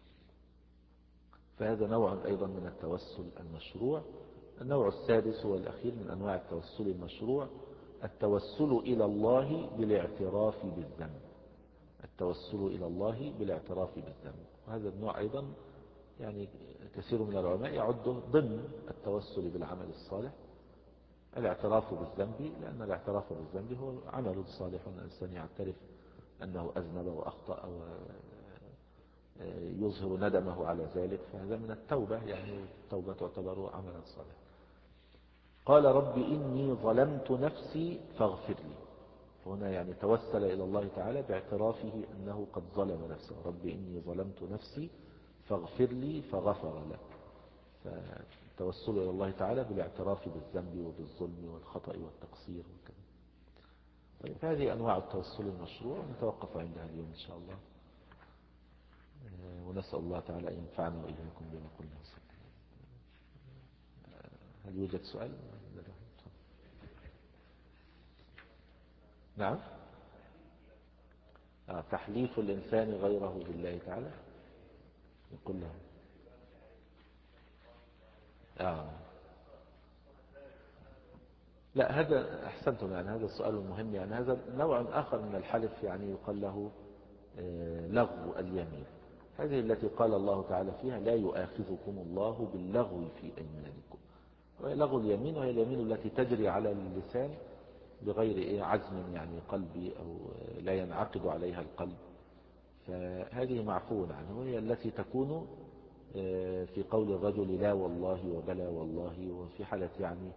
Speaker 1: فهذا نوع أيضا من التوسل المشروع. النوع السادس والأخير من أنواع التوسل المشروع التوسل إلى الله بالاعتراف بالذنب، التوسل إلى الله بالاعتراف بالذنب. وهذا النوع أيضا يعني كثير من العلماء يعده ضمن التوسل بالعمل الصالح، الاعتراف بالذنب، لأن الاعتراف بالذنب هو عمل صالح، الإنسان يعترف أنه أذنب وأخطأ ويظهر ندمه على ذلك، فهذا من التوبة، يعني التوبة تعتبر عملا صالحا. قال رب إني ظلمت نفسي فاغفر لي، هنا يعني توسل إلى الله تعالى باعترافه أنه قد ظلم نفسه، رب إني ظلمت نفسي فاغفر لي فغفر له. فالتوسل إلى الله تعالى بالاعتراف بالذنب وبالظلم والخطأ والتقصير وكذا. طيب هذه أنواع التوسل المشروع، نتوقف عندها اليوم إن شاء الله، ونسأل الله تعالى أن ينفعنا وإياكم بما قلنا. هل يوجد سؤال؟ نعم. آه تحليف الإنسان غيره بالله تعالى، يقول له آه. لا هذا أحسنتم، يعني هذا السؤال المهم، يعني هذا نوع آخر من الحلف، يعني يقال له آه لغو اليمين، هذه التي قال الله تعالى فيها لا يؤاخذكم الله باللغو في أيمانكم. لغو اليمين وهي اليمين التي تجري على اللسان بغير إيه عزم يعني قلبي، أو لا ينعقد عليها القلب، فهذه معفو عنه، وهي التي تكون في قول الرجل لا والله وبلا والله، وفي حالة يعني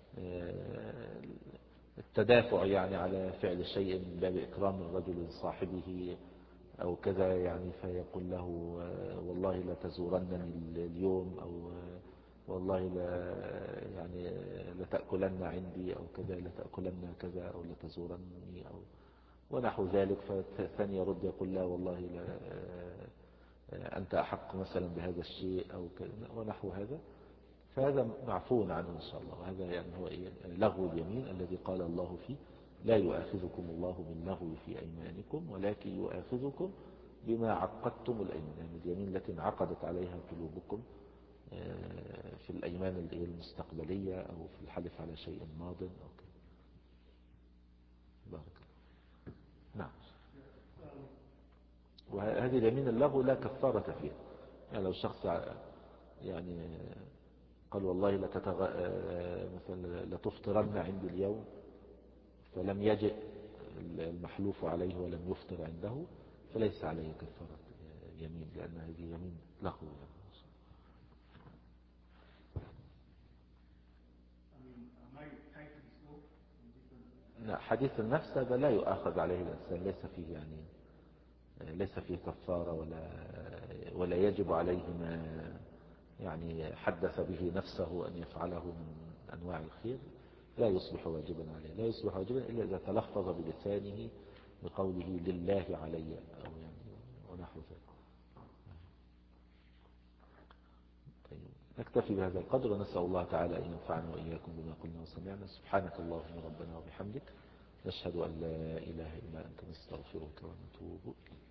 Speaker 1: التدافع يعني على فعل شيء من باب إكرام الرجل لصاحبه أو كذا، يعني فيقول له والله لا تزورنني اليوم، أو والله لا يعني لتأكلن عندي أو كذا، لتأكلن كذا أو لتزورني أو ونحو ذلك. فالثاني يرد يقول لا والله لا أنت أحق مثلا بهذا الشيء أو كذا ونحو هذا، فهذا معفو عنه إن شاء الله. وهذا يعني هو إيه لغو اليمين الذي قال الله فيه لا يؤاخذكم الله باللغو في أيمانكم ولكن يؤاخذكم بما عقدتم الأيمان، يعني اليمين التي انعقدت عليها قلوبكم في الأيمان المستقبلية أو في الحلف على شيء ماض أو كذا. بارك الله. نعم. وهذه اليمين اللغو لا كفارة فيها، يعني لو شخص يعني قال والله لتتغ... مثلا لتفطرن عندي اليوم فلم يجئ المحلوف عليه ولم يفطر عنده، فليس عليه كفارة يمين، لأن هذه يمين لغو. حديث النفس هذا لا يؤاخذ عليه الإنسان، ليس فيه يعني ليس فيه كفارة ولا ولا يجب عليه ما يعني حدث به نفسه أن يفعله من أنواع الخير، لا يصبح واجبا عليه، لا يصبح واجبا إلا إذا تلفظ بلسانه بقوله لله علي أو يعني ونحو ذلك. طيب نكتفي بهذا القدر، ونسأل الله تعالى أن ينفعنا وإياكم بما قلنا وسمعنا. سبحانك اللهم ربنا وبحمدك، نشهد أن لا إله إلا أنت، نستغفرك ونتوب إليك.